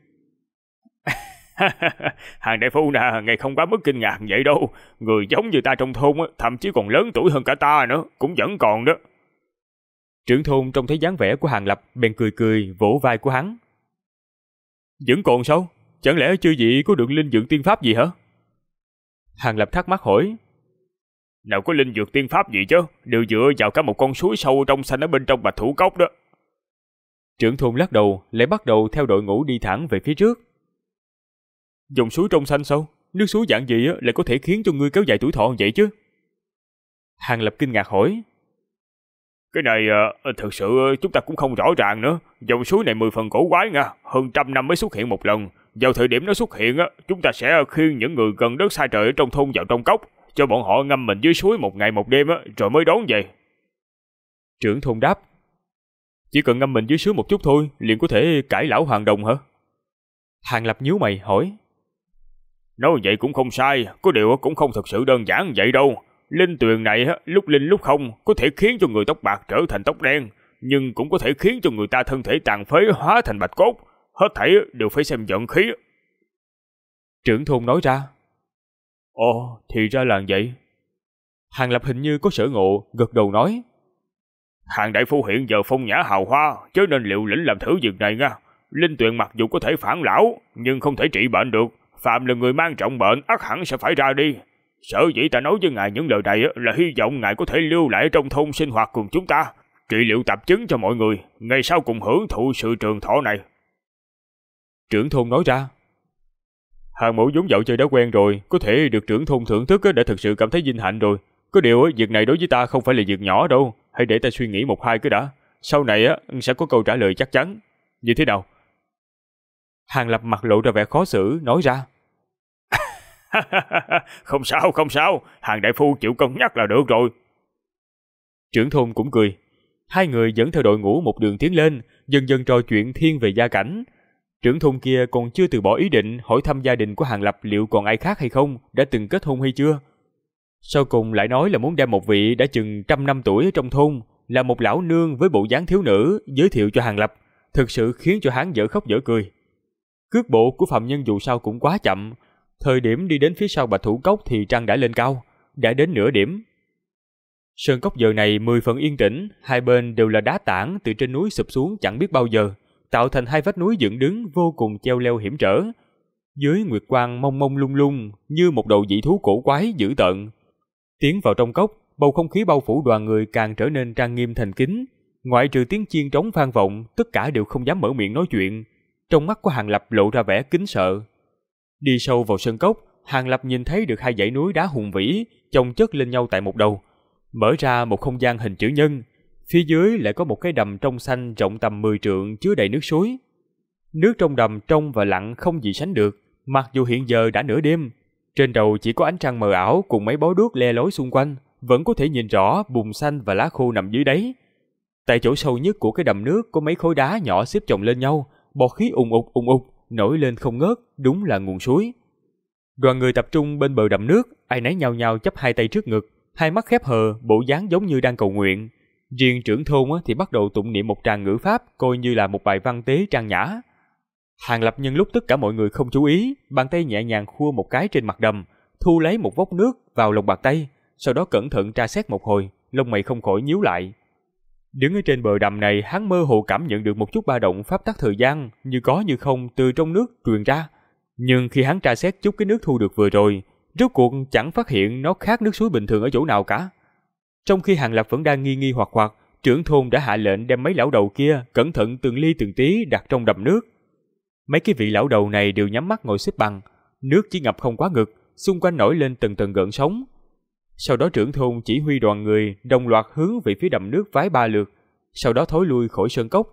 Hàng đại phu nè, ngài không quá mức kinh ngạc vậy đâu. Người giống như ta trong thôn thậm chí còn lớn tuổi hơn cả ta nữa, cũng vẫn còn đó. Trưởng thôn trông thấy dáng vẻ của Hàng Lập bèn cười cười vỗ vai của hắn. Vẫn còn sao? Chẳng lẽ chưa gì có được linh dược tiên pháp gì hả? Hàng Lập thắc mắc hỏi. Nào có linh dược tiên pháp gì chứ, đều dựa vào cả một con suối sâu trong xanh ở bên trong Bạch Thủ Cốc đó. Trưởng thôn lắc đầu, lại bắt đầu theo đội ngũ đi thẳng về phía trước. Dòng suối trong xanh sao? Nước suối dạng gì lại có thể khiến cho ngươi kéo dài tuổi thọ vậy chứ? Hàng Lập kinh ngạc hỏi. Cái này thực sự chúng ta cũng không rõ ràng nữa. Dòng suối này 10 phần cổ quái nha, hơn trăm năm mới xuất hiện một lần. Vào thời điểm nó xuất hiện chúng ta sẽ khiêng những người gần đất xa trời ở trong thôn vào trong cốc, cho bọn họ ngâm mình dưới suối 1 ngày 1 đêm rồi mới đón về. Trưởng thôn đáp. Chỉ cần ngâm mình dưới suối một chút thôi, liền có thể cải lão hoàn đồng hả? Hàng Lập nhíu mày hỏi. Nói vậy cũng không sai, có điều cũng không thật sự đơn giản vậy đâu. Linh tuyền này lúc linh lúc không, có thể khiến cho người tóc bạc trở thành tóc đen, nhưng cũng có thể khiến cho người ta thân thể tàn phế hóa thành bạch cốt. Hết thảy đều phải xem vận khí. Trưởng thôn nói ra. Ồ, thì ra là vậy. Hàng Lập hình như có sở ngộ, gật đầu nói. Hàng đại phu hiện giờ phong nhã hào hoa, chớ nên liều lĩnh làm thử việc này nha. Linh tuyền mặc dù có thể phản lão, nhưng không thể trị bệnh được. Phạm là người mang trọng bệnh, ắt hẳn sẽ phải ra đi. Sở dĩ ta nói với ngài những lời này là hy vọng ngài có thể lưu lại trong thôn sinh hoạt cùng chúng ta. trị liệu tạp chứng cho mọi người, ngày sau cùng hưởng thụ sự trường thọ này. Trưởng thôn nói ra. Hàng mẫu vốn dạo chơi đã quen rồi, có thể được trưởng thôn thưởng thức đã thực sự cảm thấy vinh hạnh rồi. Có điều việc này đối với ta không phải là việc nhỏ đâu, hãy để ta suy nghĩ một hai cái đã. Sau này sẽ có câu trả lời chắc chắn. Như thế nào? Hàng Lập mặt lộ ra vẻ khó xử, nói ra. Không sao, Hàng đại phu chịu cân nhắc là được rồi. Trưởng thôn cũng cười. Hai người dẫn theo đội ngũ một đường tiến lên, dần dần trò chuyện thiên về gia cảnh. Trưởng thôn kia còn chưa từ bỏ ý định hỏi thăm gia đình của Hàng Lập liệu còn ai khác hay không, đã từng kết hôn hay chưa. Sau cùng lại nói là muốn đem một vị đã chừng 100 năm tuổi ở trong thôn, là một lão nương với bộ dáng thiếu nữ, giới thiệu cho Hàng Lập, thực sự khiến cho hắn dở khóc dở cười. Cước bộ của phạm nhân dù sao cũng quá chậm, thời điểm đi đến phía sau Bạch Thủ Cốc thì trăng đã lên cao, đã đến nửa điểm. Sơn cốc giờ này 10 phần yên tĩnh, hai bên đều là đá tảng từ trên núi sụp xuống chẳng biết bao giờ, tạo thành hai vách núi dựng đứng vô cùng treo leo hiểm trở. Dưới nguyệt quang mông mông lung lung như một đầu dị thú cổ quái dữ tợn. Tiến vào trong cốc, bầu không khí bao phủ đoàn người càng trở nên trang nghiêm thành kính. Ngoại trừ tiếng chiên trống vang vọng, tất cả đều không dám mở miệng nói chuyện. Trong mắt của Hàng Lập lộ ra vẻ kính sợ. Đi sâu vào sơn cốc, Hàng Lập nhìn thấy được hai dãy núi đá hùng vĩ chồng chất lên nhau tại một đầu, mở ra một không gian hình chữ nhân. Phía dưới lại có một cái đầm trong xanh rộng tầm 10 trượng chứa đầy nước suối. Nước trong đầm trong và lặng không gì sánh được, mặc dù hiện giờ đã nửa đêm. Trên đầu chỉ có ánh trăng mờ ảo cùng mấy bó đuốc le lói xung quanh, vẫn có thể nhìn rõ bùn xanh và lá khô nằm dưới đáy. Tại chỗ sâu nhất của cái đầm nước có mấy khối đá nhỏ xếp chồng lên nhau, bọt khí ùng ục nổi lên không ngớt, đúng là nguồn suối. Đoàn người tập trung bên bờ đầm nước, ai nấy nhao nhao chắp hai tay trước ngực, hai mắt khép hờ, bộ dáng giống như đang cầu nguyện. Riêng trưởng thôn thì bắt đầu tụng niệm một tràng ngữ pháp, coi như là một bài văn tế trang nhã. Hàng Lập nhân lúc tất cả mọi người không chú ý, bàn tay nhẹ nhàng khua một cái trên mặt đầm, thu lấy một vốc nước vào lòng bàn tay, sau đó cẩn thận tra xét một hồi, lông mày không khỏi nhíu lại. Đứng ở trên bờ đầm này, hắn mơ hồ cảm nhận được một chút ba động pháp tắc thời gian, như có như không từ trong nước truyền ra. Nhưng khi hắn tra xét chút cái nước thu được vừa rồi, rốt cuộc chẳng phát hiện nó khác nước suối bình thường ở chỗ nào cả. Trong khi Hàng Lập vẫn đang nghi hoặc, trưởng thôn đã hạ lệnh đem mấy lão đầu kia cẩn thận từng ly từng tí đặt trong đầm nước. Mấy cái vị lão đầu này đều nhắm mắt ngồi xếp bằng, nước chỉ ngập không quá ngực, xung quanh nổi lên từng tầng gợn sóng. Sau đó trưởng thôn chỉ huy đoàn người đồng loạt hướng về phía đầm nước vái 3 lượt, sau đó thối lui khỏi sơn cốc.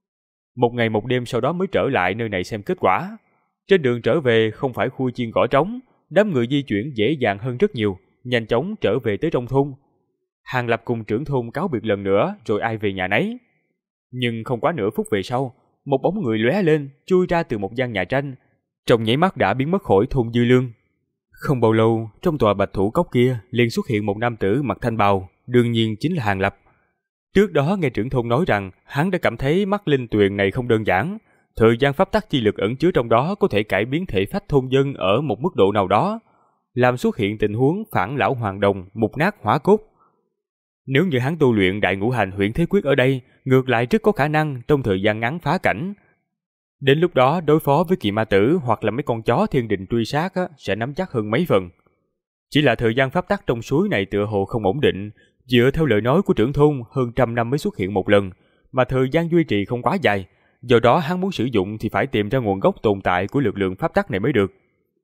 Một ngày một đêm sau đó mới trở lại nơi này xem kết quả. Trên đường trở về không phải khui chiên gõ trống, đám người di chuyển dễ dàng hơn rất nhiều, nhanh chóng trở về tới trong thôn. Hàng Lập cùng trưởng thôn cáo biệt lần nữa rồi ai về nhà nấy. Nhưng không quá nửa phút về sau, một bóng người lóe lên, chui ra từ một gian nhà tranh, trong nháy mắt đã biến mất khỏi thôn Dư Lương. Không bao lâu, trong tòa Bạch Thủ Cốc kia liền xuất hiện một nam tử mặc thanh bào, đương nhiên chính là Hàng Lập. Trước đó nghe trưởng thôn nói rằng hắn đã cảm thấy mắt linh tuyền này không đơn giản, thời gian pháp tắc chi lực ẩn chứa trong đó có thể cải biến thể phách thôn dân ở một mức độ nào đó, làm xuất hiện tình huống phản lão hoàng đồng, mục nát hỏa cốt. Nếu như hắn tu luyện đại ngũ hành huyễn thế quyết ở đây, ngược lại rất có khả năng trong thời gian ngắn phá cảnh. Đến lúc đó đối phó với kỳ ma tử hoặc là mấy con chó thiên đình truy sát sẽ nắm chắc hơn mấy phần. Chỉ là thời gian pháp tắc trong suối này tựa hồ không ổn định, dựa theo lời nói của trưởng thôn hơn 100 năm mới xuất hiện một lần, mà thời gian duy trì không quá dài, do đó hắn muốn sử dụng thì phải tìm ra nguồn gốc tồn tại của lực lượng pháp tắc này mới được.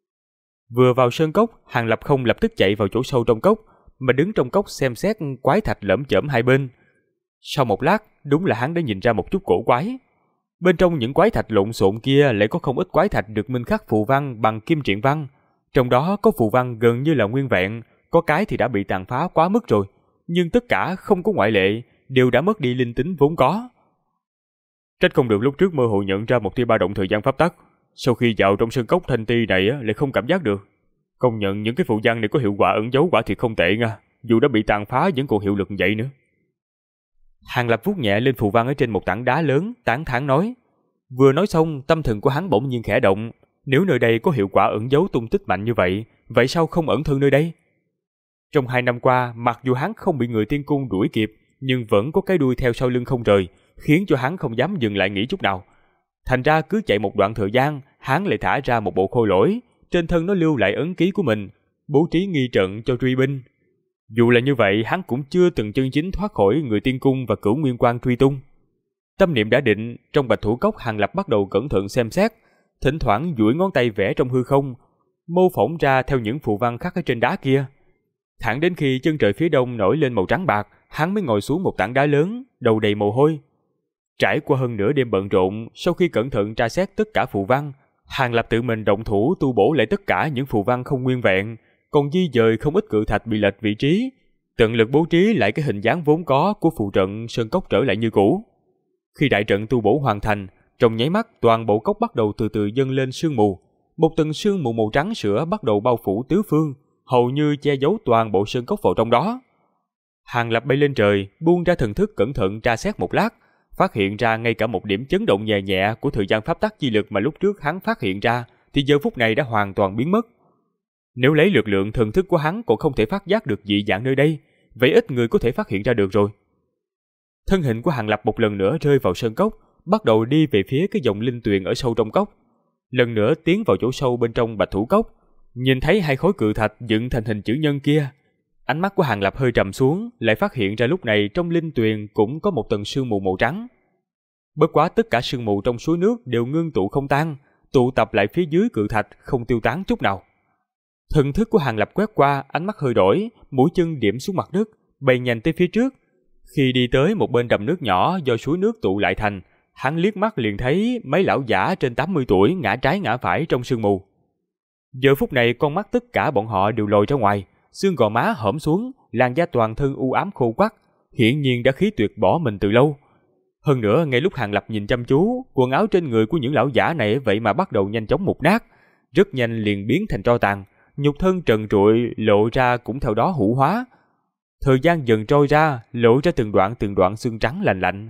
Vừa vào sơn cốc, Hàng Lập không lập tức chạy vào chỗ sâu trong cốc, mà đứng trong cốc xem xét quái thạch lởm chởm hai bên. Sau một lát, đúng là hắn đã nhìn ra một chút cổ quái. Bên trong những quái thạch lộn xộn kia lại có không ít quái thạch được minh khắc phù văn bằng kim triện văn. Trong đó có phù văn gần như là nguyên vẹn, có cái thì đã bị tàn phá quá mức rồi, nhưng tất cả không có ngoại lệ, đều đã mất đi linh tính vốn có. Trách không được lúc trước mơ hồ nhận ra một tia ba động thời gian pháp tắc, sau khi vào trong sơn cốc thanh ti này lại không cảm giác được. Công nhận những cái phù văn này có hiệu quả ẩn giấu quả thiệt không tệ nha, dù đã bị tàn phá vẫn còn hiệu lực vậy nữa. Hàng Lập vuốt nhẹ lên phù văn ở trên một tảng đá lớn, tán thán nói. Vừa nói xong, tâm thần của hắn bỗng nhiên khẽ động. Nếu nơi đây có hiệu quả ẩn giấu tung tích mạnh như vậy, vậy sao không ẩn thân nơi đây? Trong 2 năm qua, mặc dù hắn không bị người tiên cung đuổi kịp, nhưng vẫn có cái đuôi theo sau lưng không rời, khiến cho hắn không dám dừng lại nghỉ chút nào. Thành ra cứ chạy một đoạn thời gian, hắn lại thả ra một bộ khôi lỗi, trên thân nó lưu lại ấn ký của mình, bố trí nghi trận cho truy binh. Dù là như vậy, hắn cũng chưa từng chân chính thoát khỏi người tiên cung và Cửu Nguyên Quang truy tung. Tâm niệm đã định, trong Bạch Thủ Cốc Hàng Lập bắt đầu cẩn thận xem xét, thỉnh thoảng duỗi ngón tay vẽ trong hư không, mô phỏng ra theo những phù văn khắc ở trên đá kia. Thẳng đến khi chân trời phía đông nổi lên màu trắng bạc, hắn mới ngồi xuống một tảng đá lớn, đầu đầy mồ hôi. Trải qua hơn nửa đêm bận rộn, sau khi cẩn thận tra xét tất cả phù văn, Hàng Lập tự mình động thủ tu bổ lại tất cả những phù văn không nguyên vẹn, còn di dời không ít cự thạch bị lệch vị trí, tận lực bố trí lại cái hình dáng vốn có của phù trận sơn cốc trở lại như cũ. Khi đại trận tu bổ hoàn thành, trong nháy mắt toàn bộ cốc bắt đầu từ từ dâng lên sương mù, một tầng sương mù màu trắng sữa bắt đầu bao phủ tứ phương, hầu như che giấu toàn bộ sơn cốc vào trong đó. Hàng Lập bay lên trời, buông ra thần thức cẩn thận tra xét một lát, phát hiện ra ngay cả một điểm chấn động nhẹ nhẹ của thời gian pháp tắc chi lực mà lúc trước hắn phát hiện ra thì giờ phút này đã hoàn toàn biến mất. Nếu lấy lực lượng thần thức của hắn còn không thể phát giác được dị dạng nơi đây, vậy ít người có thể phát hiện ra được rồi. Thân hình của Hàng Lập một lần nữa rơi vào sơn cốc, bắt đầu đi về phía cái dòng linh tuyền ở sâu trong cốc. Lần nữa tiến vào chỗ sâu bên trong Bạch Thủ Cốc, nhìn thấy hai khối cự thạch dựng thành hình chữ nhân kia. Ánh mắt của Hàng Lập hơi trầm xuống, lại phát hiện ra lúc này trong linh tuyền cũng có một tầng sương mù màu trắng. Bất quá tất cả sương mù trong suối nước đều ngưng tụ không tan, tụ tập lại phía dưới cự thạch không tiêu tán chút nào. Thần thức của Hàng Lập quét qua, ánh mắt hơi đổi, mũi chân điểm xuống mặt đất, bay nhanh tới phía trước. Khi đi tới một bên đầm nước nhỏ do suối nước tụ lại thành, hắn liếc mắt liền thấy mấy lão giả trên 80 tuổi ngã trái ngã phải trong sương mù. Giờ phút này con mắt tất cả bọn họ đều lồi ra ngoài, xương gò má hõm xuống, làn da toàn thân u ám khô quắt, hiển nhiên đã khí tuyệt bỏ mình từ lâu. Hơn nữa, ngay lúc Hàng Lập nhìn chăm chú, quần áo trên người của những lão giả này vậy mà bắt đầu nhanh chóng mục nát, rất nhanh liền biến thành tro tàn, nhục thân trần trụi lộ ra cũng theo đó hủ hóa. Thời gian dần trôi ra, lộ ra từng đoạn xương trắng lạnh lạnh.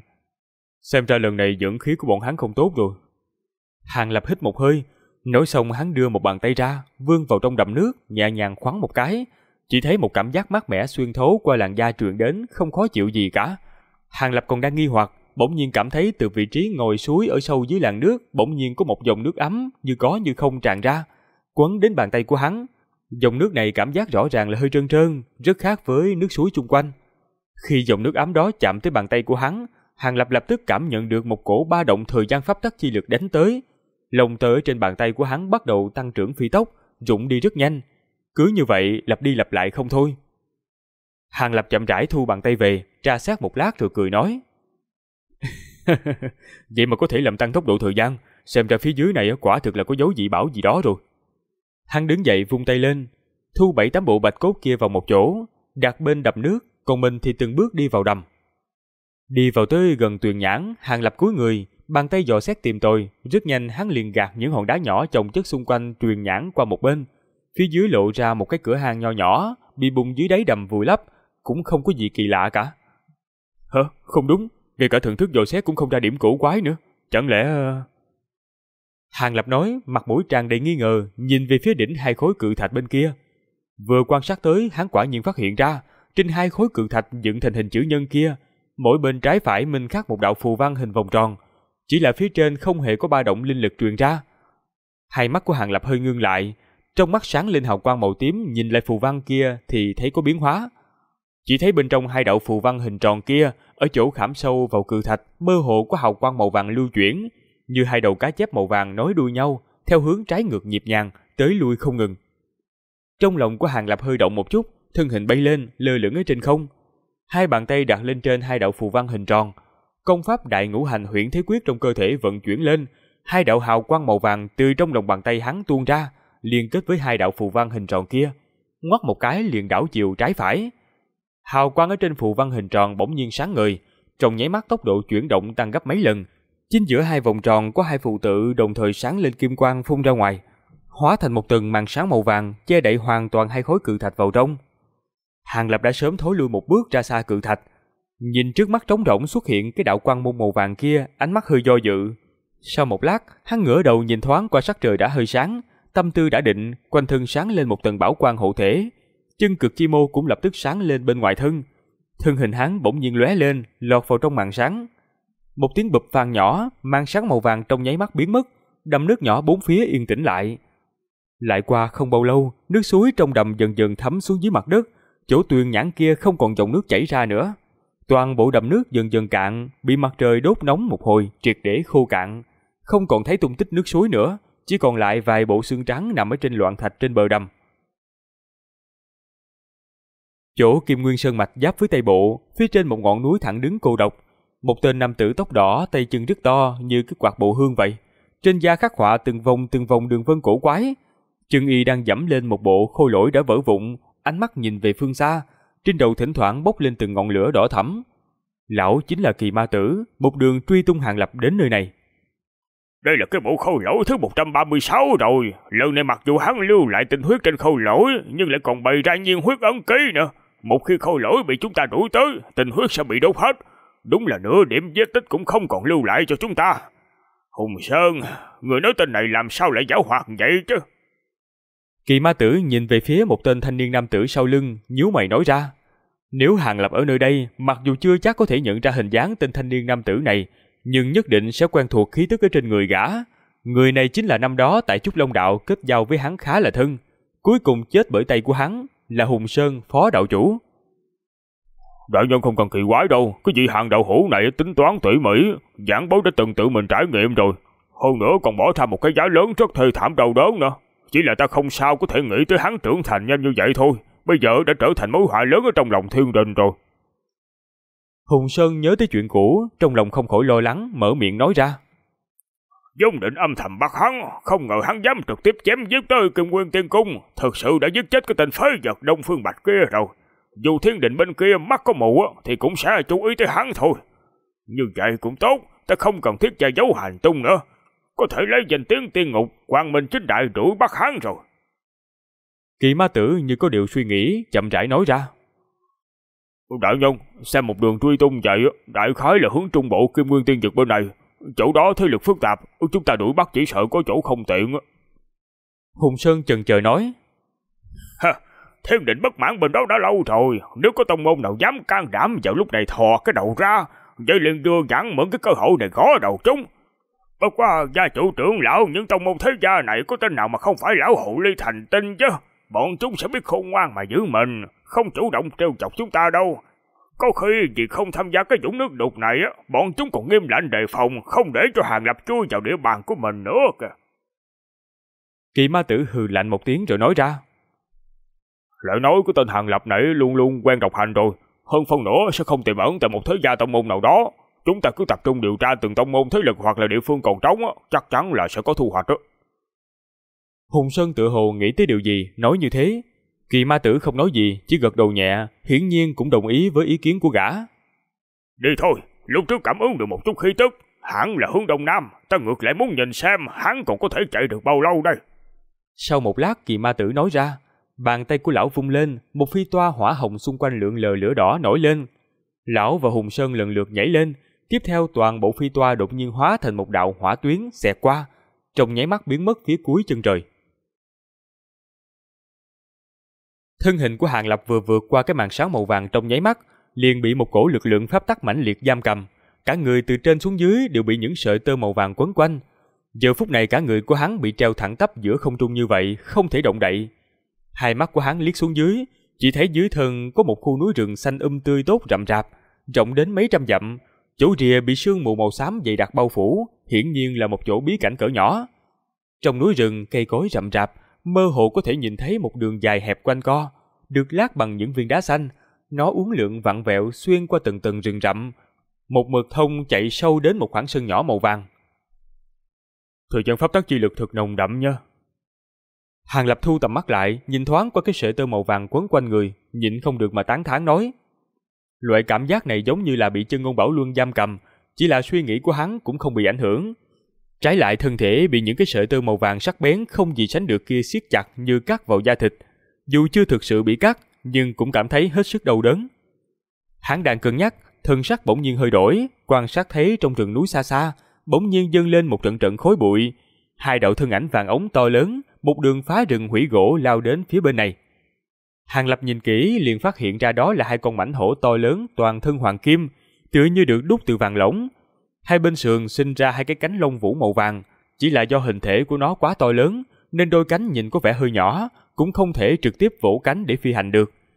Xem ra lần này dưỡng khí của bọn hắn không tốt rồi. Hàng Lập hít một hơi, nói xong hắn đưa một bàn tay ra, vươn vào trong đầm nước, nhẹ nhàng khoắn một cái. Chỉ thấy một cảm giác mát mẻ xuyên thấu qua làn da truyền đến, không khó chịu gì cả. Hàng Lập còn đang nghi hoặc, bỗng nhiên cảm thấy từ vị trí ngồi suối ở sâu dưới làn nước, bỗng nhiên có một dòng nước ấm như có như không tràn ra, quấn đến bàn tay của hắn. Dòng nước này cảm giác rõ ràng là hơi trơn trơn, rất khác với nước suối chung quanh. Khi dòng nước ấm đó chạm tới bàn tay của hắn, Hàng Lập lập tức cảm nhận được một cổ ba động thời gian pháp tắc chi lực đánh tới. Lông tơ ở trên bàn tay của hắn bắt đầu tăng trưởng phi tốc, rụng đi rất nhanh. Cứ như vậy lặp đi lặp lại không thôi. Hàng Lập chậm rãi thu bàn tay về, tra xét một lát rồi cười nói: vậy mà có thể làm tăng tốc độ thời gian, xem ra phía dưới này quả thực là có dấu dị bảo gì đó rồi. Hắn đứng dậy vung tay lên, thu 7-8 bộ bạch cốt kia vào một chỗ, đặt bên đầm nước, còn mình thì từng bước đi vào đầm. Đi vào tới gần tuyền nhãn, Hàng Lập cúi người, bàn tay dò xét tìm tòi, rất nhanh hắn liền gạt những hòn đá nhỏ chồng chất xung quanh tuyền nhãn qua một bên. Phía dưới lộ ra một cái cửa hang nho nhỏ, bị bùn dưới đáy đầm vùi lấp, cũng không có gì kỳ lạ cả. Hả? Không đúng, ngay cả thần thức dò xét cũng không ra điểm cổ quái nữa. Chẳng lẽ... Hàng Lập nói, mặt mũi tràn đầy nghi ngờ, nhìn về phía đỉnh hai khối cự thạch bên kia. Vừa quan sát tới, hắn quả nhiên phát hiện ra, trên hai khối cự thạch dựng thành hình chữ nhân kia, mỗi bên trái phải minh khắc một đạo phù văn hình vòng tròn, chỉ là phía trên không hề có ba động linh lực truyền ra. Hai mắt của Hàng Lập hơi ngưng lại, trong mắt sáng lên hào quang màu tím, nhìn lại phù văn kia thì thấy có biến hóa. Chỉ thấy bên trong hai đạo phù văn hình tròn kia, ở chỗ khảm sâu vào cự thạch, mơ hồ có hào quang màu vàng lưu chuyển, như hai đầu cá chép màu vàng nối đuôi nhau, theo hướng trái ngược nhịp nhàng, tới lui không ngừng. Trong lòng của Hàng Lập hơi động một chút, thân hình bay lên, lơ lửng ở trên không. Hai bàn tay đặt lên trên hai đạo phù văn hình tròn, công pháp Đại Ngũ Hành Huyễn Thế Quyết trong cơ thể vận chuyển lên, hai đạo hào quang màu vàng từ trong lòng bàn tay hắn tuôn ra, liên kết với hai đạo phù văn hình tròn kia, ngoắt một cái liền đảo chiều trái phải. Hào quang ở trên phù văn hình tròn bỗng nhiên sáng ngời, trong nháy mắt tốc độ chuyển động tăng gấp mấy lần. Chính giữa hai vòng tròn có hai phù tự đồng thời sáng lên kim quang phun ra ngoài, hóa thành một tầng màn sáng màu vàng che đậy hoàn toàn hai khối cự thạch vào trong. Hàng Lập đã sớm thối lui một bước ra xa cự thạch, nhìn trước mắt trống rỗng xuất hiện cái đạo quang môn màu vàng kia, ánh mắt hơi do dự. Sau một lát, hắn ngửa đầu nhìn thoáng qua sắc trời đã hơi sáng, tâm tư đã định, quanh thân sáng lên một tầng bảo quang hộ thể, chân cực chi mô cũng lập tức sáng lên bên ngoài thân. Thân hình hắn bỗng nhiên lóe lên, lọt vào trong màn sáng. Một tiếng bụp vang nhỏ, màn sáng màu vàng trong nháy mắt biến mất, đầm nước nhỏ bốn phía yên tĩnh lại. Lại qua không bao lâu, nước suối trong đầm dần dần thấm xuống dưới mặt đất, chỗ tuyền nhãn kia không còn dòng nước chảy ra nữa. Toàn bộ đầm nước dần dần cạn, bị mặt trời đốt nóng một hồi, triệt để khô cạn, không còn thấy tung tích nước suối nữa, chỉ còn lại vài bộ xương trắng nằm ở trên loạn thạch trên bờ đầm. Chỗ Kim Nguyên Sơn mạch giáp với Tây Bộ, phía trên một ngọn núi thẳng đứng cô độc, một tên nam tử tóc đỏ, tay chân rất to như cái quạt bộ hương vậy. Trên da khắc họa từng vòng đường vân cổ quái. Chân y đang dẫm lên một bộ khôi lỗi đã vỡ vụn, ánh mắt nhìn về phương xa, trên đầu thỉnh thoảng bốc lên từng ngọn lửa đỏ thẫm. Lão chính là Kỳ Ma Tử, một đường truy tung Hàng Lập đến nơi này. Đây là cái bộ khôi lỗi thứ 136 rồi. Lần này mặc dù hắn lưu lại tinh huyết trên khôi lỗi, nhưng lại còn bày ra nhiên huyết ấn ký nữa. Một khi khôi lỗi bị chúng ta đuổi tới, tinh huyết sẽ bị đốt hết. Đúng là nửa điểm vết tích cũng không còn lưu lại cho chúng ta. Hùng Sơn, người nói tên này làm sao lại giảo hoạt vậy chứ? Kỳ Ma Tử nhìn về phía một tên thanh niên nam tử sau lưng, nhíu mày nói ra. Nếu Hàng Lập ở nơi đây, mặc dù chưa chắc có thể nhận ra hình dáng tên thanh niên nam tử này, nhưng nhất định sẽ quen thuộc khí tức ở trên người gã. Người này chính là năm đó tại Trúc Long Đạo kết giao với hắn khá là thân, cuối cùng chết bởi tay của hắn, là Hùng Sơn, phó đạo chủ. Đại nhân không cần kỳ quái đâu, cái vị Hàng đạo hữu này tính toán tỉ mỉ, giảng bối đã từng tự mình trải nghiệm rồi. Hơn nữa còn bỏ ra một cái giá lớn rất thê thảm đau đớn nữa. Chỉ là ta không sao có thể nghĩ tới hắn trưởng thành nhanh như vậy thôi, bây giờ đã trở thành mối họa lớn ở trong lòng thiên đình rồi. Hùng Sơn nhớ tới chuyện cũ, trong lòng không khỏi lo lắng, mở miệng nói ra. Vốn định âm thầm bắt hắn, không ngờ hắn dám trực tiếp chém giết tới Kim Nguyên Tiên Cung, thật sự đã giết chết cái tên phế vật Đông Phương Bạch kia rồi. Dù thiên định bên kia mắt có mù thì cũng sẽ chú ý tới hắn thôi. Như vậy cũng tốt, ta không cần thiết che giấu hành tung nữa, có thể lấy danh tiếng tiên ngục, quang minh chính đại đuổi bắt hắn rồi. Kỳ Ma Tử như có điều suy nghĩ, chậm rãi nói ra. Đại nhân, xem một đường truy tung vậy, đại khái là hướng trung bộ Kim Nguyên Tiên Dực bên này. Chỗ đó thế lực phức tạp, chúng ta đuổi bắt chỉ sợ có chỗ không tiện. Hùng Sơn chần chờ nói. Thiên định bất mãn bên đó đã lâu rồi, nếu có tông môn nào dám can đảm vào lúc này thò cái đầu ra, vậy liền đưa giảng mượn cái cơ hội này gõ đầu chúng. Bất qua gia chủ trưởng lão những tông môn thế gia này có tên nào mà không phải lão hộ ly thành tinh chứ. Bọn chúng sẽ biết khôn ngoan mà giữ mình, không chủ động trêu chọc chúng ta đâu. Có khi vì không tham gia cái vũng nước đục này, bọn chúng còn nghiêm lệnh đề phòng, không để cho Hàng Lập chui vào địa bàn của mình nữa kìa. Kỳ Ma Tử hừ lạnh một tiếng rồi nói ra. Lại nói của tên Hàng Lập này luôn luôn quen độc hành rồi, hơn phân nữa sẽ không tiềm ẩn tại một thế gia tông môn nào đó. Chúng ta cứ tập trung điều tra từng tông môn thế lực hoặc là địa phương còn trống, chắc chắn là sẽ có thu hoạch đó. Hùng Sơn tự hồ nghĩ tới điều gì, nói như thế. Kỳ Ma Tử không nói gì, chỉ gật đầu nhẹ, hiển nhiên cũng đồng ý với ý kiến của gã. Đi thôi, lúc trước cảm ứng được một chút khí tức, hẳn là hướng đông nam, ta ngược lại muốn nhìn xem hắn còn có thể chạy được bao lâu đây. Sau một lát, Kỳ Ma Tử nói ra, bàn tay của lão vung lên, một phi toa hỏa hồng xung quanh lượn lờ lửa đỏ nổi lên. Lão và Hùng Sơn lần lượt nhảy lên, tiếp theo toàn bộ phi toa đột nhiên hóa thành một đạo hỏa tuyến xẹt qua, trong nháy mắt biến mất phía cuối chân trời. Thân hình của Hàng Lập vừa vượt qua cái màn sáng màu vàng trong nháy mắt, liền bị một cổ lực lượng pháp tắc mãnh liệt giam cầm. Cả người từ trên xuống dưới đều bị những sợi tơ màu vàng quấn quanh. Giờ phút này cả người của hắn bị treo thẳng tắp giữa không trung như vậy, không thể động đậy. Hai mắt của hắn liếc xuống dưới, chỉ thấy dưới thân có một khu núi rừng xanh tươi tốt rậm rạp, rộng đến mấy trăm dặm. Chỗ rìa bị sương mù màu xám dày đặc bao phủ, hiển nhiên là một chỗ bí cảnh cỡ nhỏ. Trong núi rừng cây cối rậm rạp, mơ hồ có thể nhìn thấy một đường dài hẹp quanh co, được lát bằng những viên đá xanh. Nó uốn lượn vặn vẹo xuyên qua từng tầng rừng rậm, một mực thông chạy sâu đến một khoảng sân nhỏ màu vàng. Thời gian pháp tắc chi lực thật nồng đậm nha. Hàng Lập thu tầm mắt lại, nhìn thoáng qua cái sợi tơ màu vàng quấn quanh người, nhịn không được mà tán thán nói. Loại cảm giác này giống như là bị chân ngôn bảo luân giam cầm, chỉ là suy nghĩ của hắn cũng không bị ảnh hưởng. Trái lại thân thể bị những cái sợi tơ màu vàng sắc bén không gì sánh được kia siết chặt như cắt vào da thịt. Dù chưa thực sự bị cắt, nhưng cũng cảm thấy hết sức đau đớn. Hắn đang cân nhắc, thân sắc bỗng nhiên hơi đổi, quan sát thấy trong rừng núi xa xa, bỗng nhiên dâng lên một trận trận khói bụi. Hai đạo thân ảnh vàng ống to lớn, một đường phá rừng hủy gỗ lao đến phía bên này. Hàng Lập nhìn kỹ liền phát hiện ra đó là hai con mãnh hổ to lớn toàn thân hoàng kim, tựa như được đúc từ vàng lỏng. Hai bên sườn sinh ra hai cái cánh lông vũ màu vàng, chỉ là do hình thể của nó quá to lớn nên đôi cánh nhìn có vẻ hơi nhỏ, cũng không thể trực tiếp vỗ cánh để phi hành được.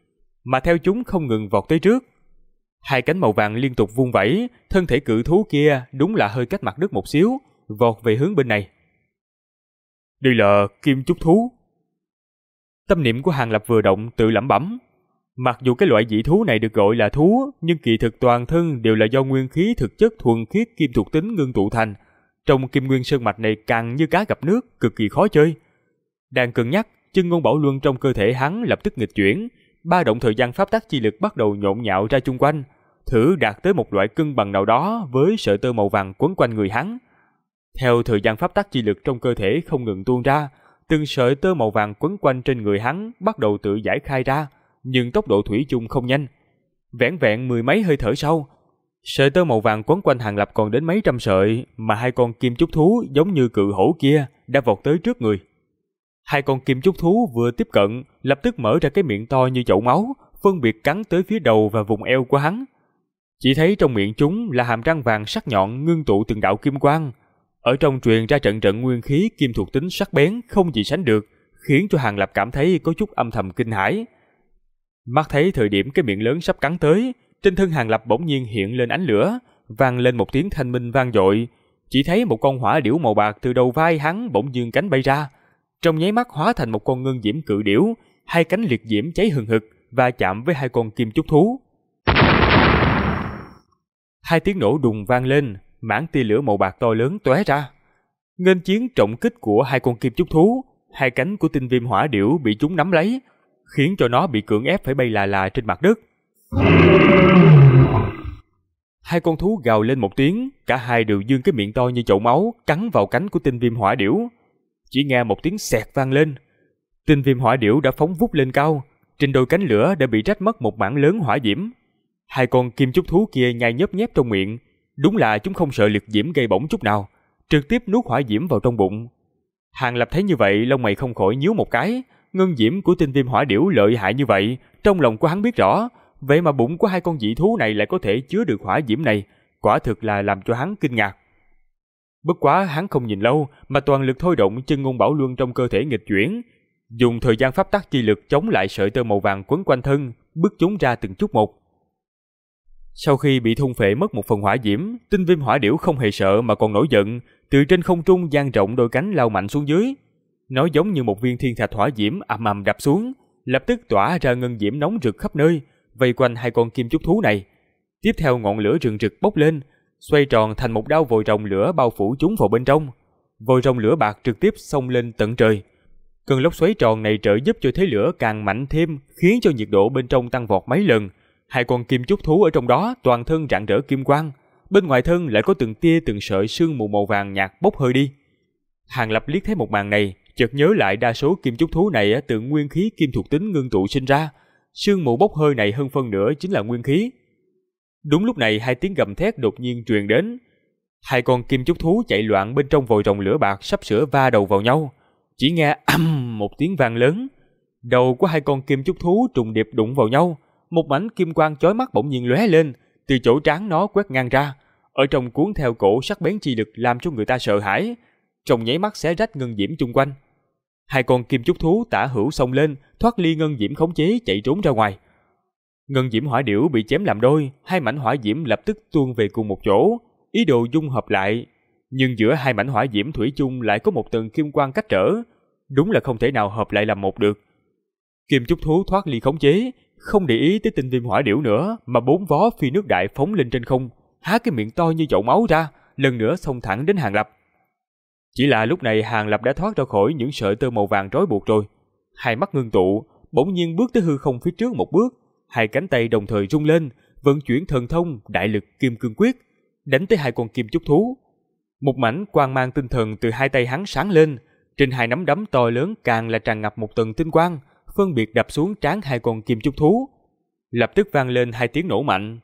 mà theo chúng không ngừng vọt tới trước. Hai cánh màu vàng liên tục vung vẩy, thân thể cự thú kia đúng là hơi cách mặt đất một xíu, vọt về hướng bên này. Đây là kim trúc thú. Tâm niệm của Hàng Lập vừa động, tự lẩm bẩm. Mặc dù cái loại dị thú này được gọi là thú, nhưng kỳ thực toàn thân đều là do nguyên khí thực chất thuần khiết kim thuộc tính ngưng tụ thành. Trong Kim Nguyên Sơn Mạch này càng như cá gặp nước, cực kỳ khó chơi. Đang cân nhắc, chân ngôn bảo luân trong cơ thể hắn lập tức nghịch chuyển, ba động thời gian pháp tắc chi lực bắt đầu nhộn nhạo ra chung quanh, thử đạt tới một loại cân bằng nào đó với sợi tơ màu vàng quấn quanh người hắn. Theo thời gian pháp tắc chi lực trong cơ thể không ngừng tuôn ra, từng sợi tơ màu vàng quấn quanh trên người hắn bắt đầu tự giải khai ra, nhưng tốc độ thủy chung không nhanh. Vẻn vẹn mười mấy hơi thở sau, sợi tơ màu vàng quấn quanh Hàng Lập còn đến mấy trăm sợi, mà hai con kim trúc thú giống như cự hổ kia đã vọt tới trước người. Hai con kim trúc thú vừa tiếp cận, lập tức mở ra cái miệng to như chậu máu, phân biệt cắn tới phía đầu và vùng eo của hắn. Chỉ thấy trong miệng chúng là hàm răng vàng sắc nhọn ngưng tụ từng đạo kim quang. Ở trong truyền ra trận trận nguyên khí kim thuộc tính sắc bén không gì sánh được, khiến cho Hàng Lập cảm thấy có chút âm thầm kinh hãi. Mắt thấy thời điểm cái miệng lớn sắp cắn tới, trên thân Hàng Lập bỗng nhiên hiện lên ánh lửa, vang lên một tiếng thanh minh vang dội. Chỉ thấy một con hỏa điểu màu bạc từ đầu vai hắn bỗng dương cánh bay ra, trong nháy mắt hóa thành một con ngân diễm cự điểu, hai cánh liệt diễm cháy hừng hực và chạm với hai con kim trúc thú. Hai tiếng nổ đùng vang lên, mảng tia lửa màu bạc to lớn tóe ra. Nghênh chiến trọng kích của hai con kim trúc thú, hai cánh của tinh viêm hỏa điểu bị chúng nắm lấy, khiến cho nó bị cưỡng ép phải bay là trên mặt đất. Hai con thú gào lên một tiếng, cả hai đều dương cái miệng to như chậu máu cắn vào cánh của tinh viêm hỏa điểu. Chỉ nghe một tiếng xẹt vang lên, tinh viêm hỏa điểu đã phóng vút lên cao, trên đôi cánh lửa đã bị rách mất một mảng lớn hỏa diễm. Hai con kim trúc thú kia nhai nhớp nhép trong miệng, đúng là chúng không sợ liệt diễm gây bỏng chút nào, trực tiếp nuốt hỏa diễm vào trong bụng. Hàng Lập thấy như vậy, lông mày không khỏi nhíu một cái. Ngân diễm của tinh viêm hỏa điểu lợi hại như vậy, trong lòng của hắn biết rõ, vậy mà bụng của hai con dị thú này lại có thể chứa được hỏa diễm này, quả thực là làm cho hắn kinh ngạc. Bất quá hắn không nhìn lâu, mà toàn lực thôi động chân ngôn bảo luân trong cơ thể nghịch chuyển, dùng thời gian pháp tắc chi lực chống lại sợi tơ màu vàng quấn quanh thân, bứt chúng ra từng chút một. Sau khi bị thôn phệ mất một phần hỏa diễm, tinh viêm hỏa điểu không hề sợ mà còn nổi giận, từ trên không trung dang rộng đôi cánh lao mạnh xuống dưới. Nó giống như một viên thiên thạch hỏa diễm ầm ầm đập xuống, lập tức tỏa ra ngân diễm nóng rực khắp nơi, vây quanh hai con kim trúc thú này. Tiếp theo ngọn lửa rừng rực bốc lên, xoay tròn thành một đao vòi rồng lửa bao phủ chúng vào bên trong. Vòi rồng lửa bạc trực tiếp xông lên tận trời. Cơn lốc xoáy tròn này trợ giúp cho thế lửa càng mạnh thêm, khiến cho nhiệt độ bên trong tăng vọt mấy lần. Hai con kim trúc thú ở trong đó toàn thân rạng rỡ kim quang, bên ngoài thân lại có từng tia từng sợi sương mù màu vàng nhạt bốc hơi đi. Hàng Lập liếc thấy một màn này, chợt nhớ lại đa số kim trúc thú này từ nguyên khí kim thuộc tính ngưng tụ sinh ra, sương mù bốc hơi này hơn phân nửa chính là nguyên khí. Đúng lúc này hai tiếng gầm thét đột nhiên truyền đến. Hai con kim trúc thú chạy loạn bên trong vòi rồng lửa bạc sắp sửa va đầu vào nhau. Chỉ nghe ầm một tiếng vang lớn, đầu của hai con kim trúc thú trùng điệp đụng vào nhau, một mảnh kim quang chói mắt bỗng nhiên lóe lên, từ chỗ trán nó quét ngang ra, ở trong cuốn theo cổ sắc bén chi lực làm cho người ta sợ hãi, trong nháy mắt xé rách ngân diễm chung quanh. Hai con kim trúc thú tả hữu xông lên, thoát ly ngân diễm khống chế chạy trốn ra ngoài. Ngân diễm hỏa điểu bị chém làm đôi, hai mảnh hỏa diễm lập tức tuôn về cùng một chỗ, ý đồ dung hợp lại, nhưng giữa hai mảnh hỏa diễm thủy chung lại có một tầng kim quang cách trở, đúng là không thể nào hợp lại làm một được. Kim trúc thú thoát ly khống chế, không để ý tới tinh viêm hỏa điểu nữa, mà bốn vó phi nước đại phóng lên trên không, há cái miệng to như chậu máu ra, lần nữa xông thẳng đến Hàng Lập. Chỉ là lúc này Hàng Lập đã thoát ra khỏi những sợi tơ màu vàng trói buộc rồi, hai mắt ngưng tụ, bỗng nhiên bước tới hư không phía trước một bước, hai cánh tay đồng thời rung lên, vận chuyển thần thông đại lực kim cương quyết, đánh tới hai con kim trúc thú. Một mảnh quang mang tinh thần từ hai tay hắn sáng lên, trên hai nắm đấm to lớn càng là tràn ngập một tầng tinh quang, phân biệt đập xuống trán hai con kim trúc thú. Lập tức vang lên hai tiếng nổ mạnh.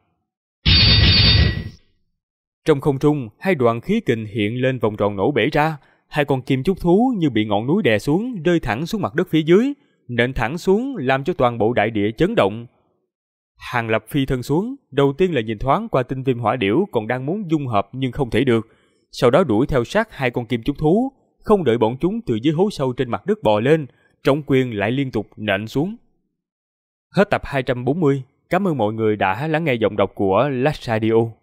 Trong không trung, hai đoạn khí kình hiện lên vòng tròn nổ bể ra, hai con kim trúc thú như bị ngọn núi đè xuống, rơi thẳng xuống mặt đất phía dưới, nện thẳng xuống làm cho toàn bộ đại địa chấn động. Hàng Lập phi thân xuống, đầu tiên là nhìn thoáng qua tinh viêm hỏa điểu còn đang muốn dung hợp nhưng không thể được, sau đó đuổi theo sát hai con kim trúc thú, không đợi bọn chúng từ dưới hố sâu trên mặt đất bò lên, trọng quyền lại liên tục nện xuống. Hết tập 240. Cảm ơn mọi người đã lắng nghe giọng đọc của Last Radio.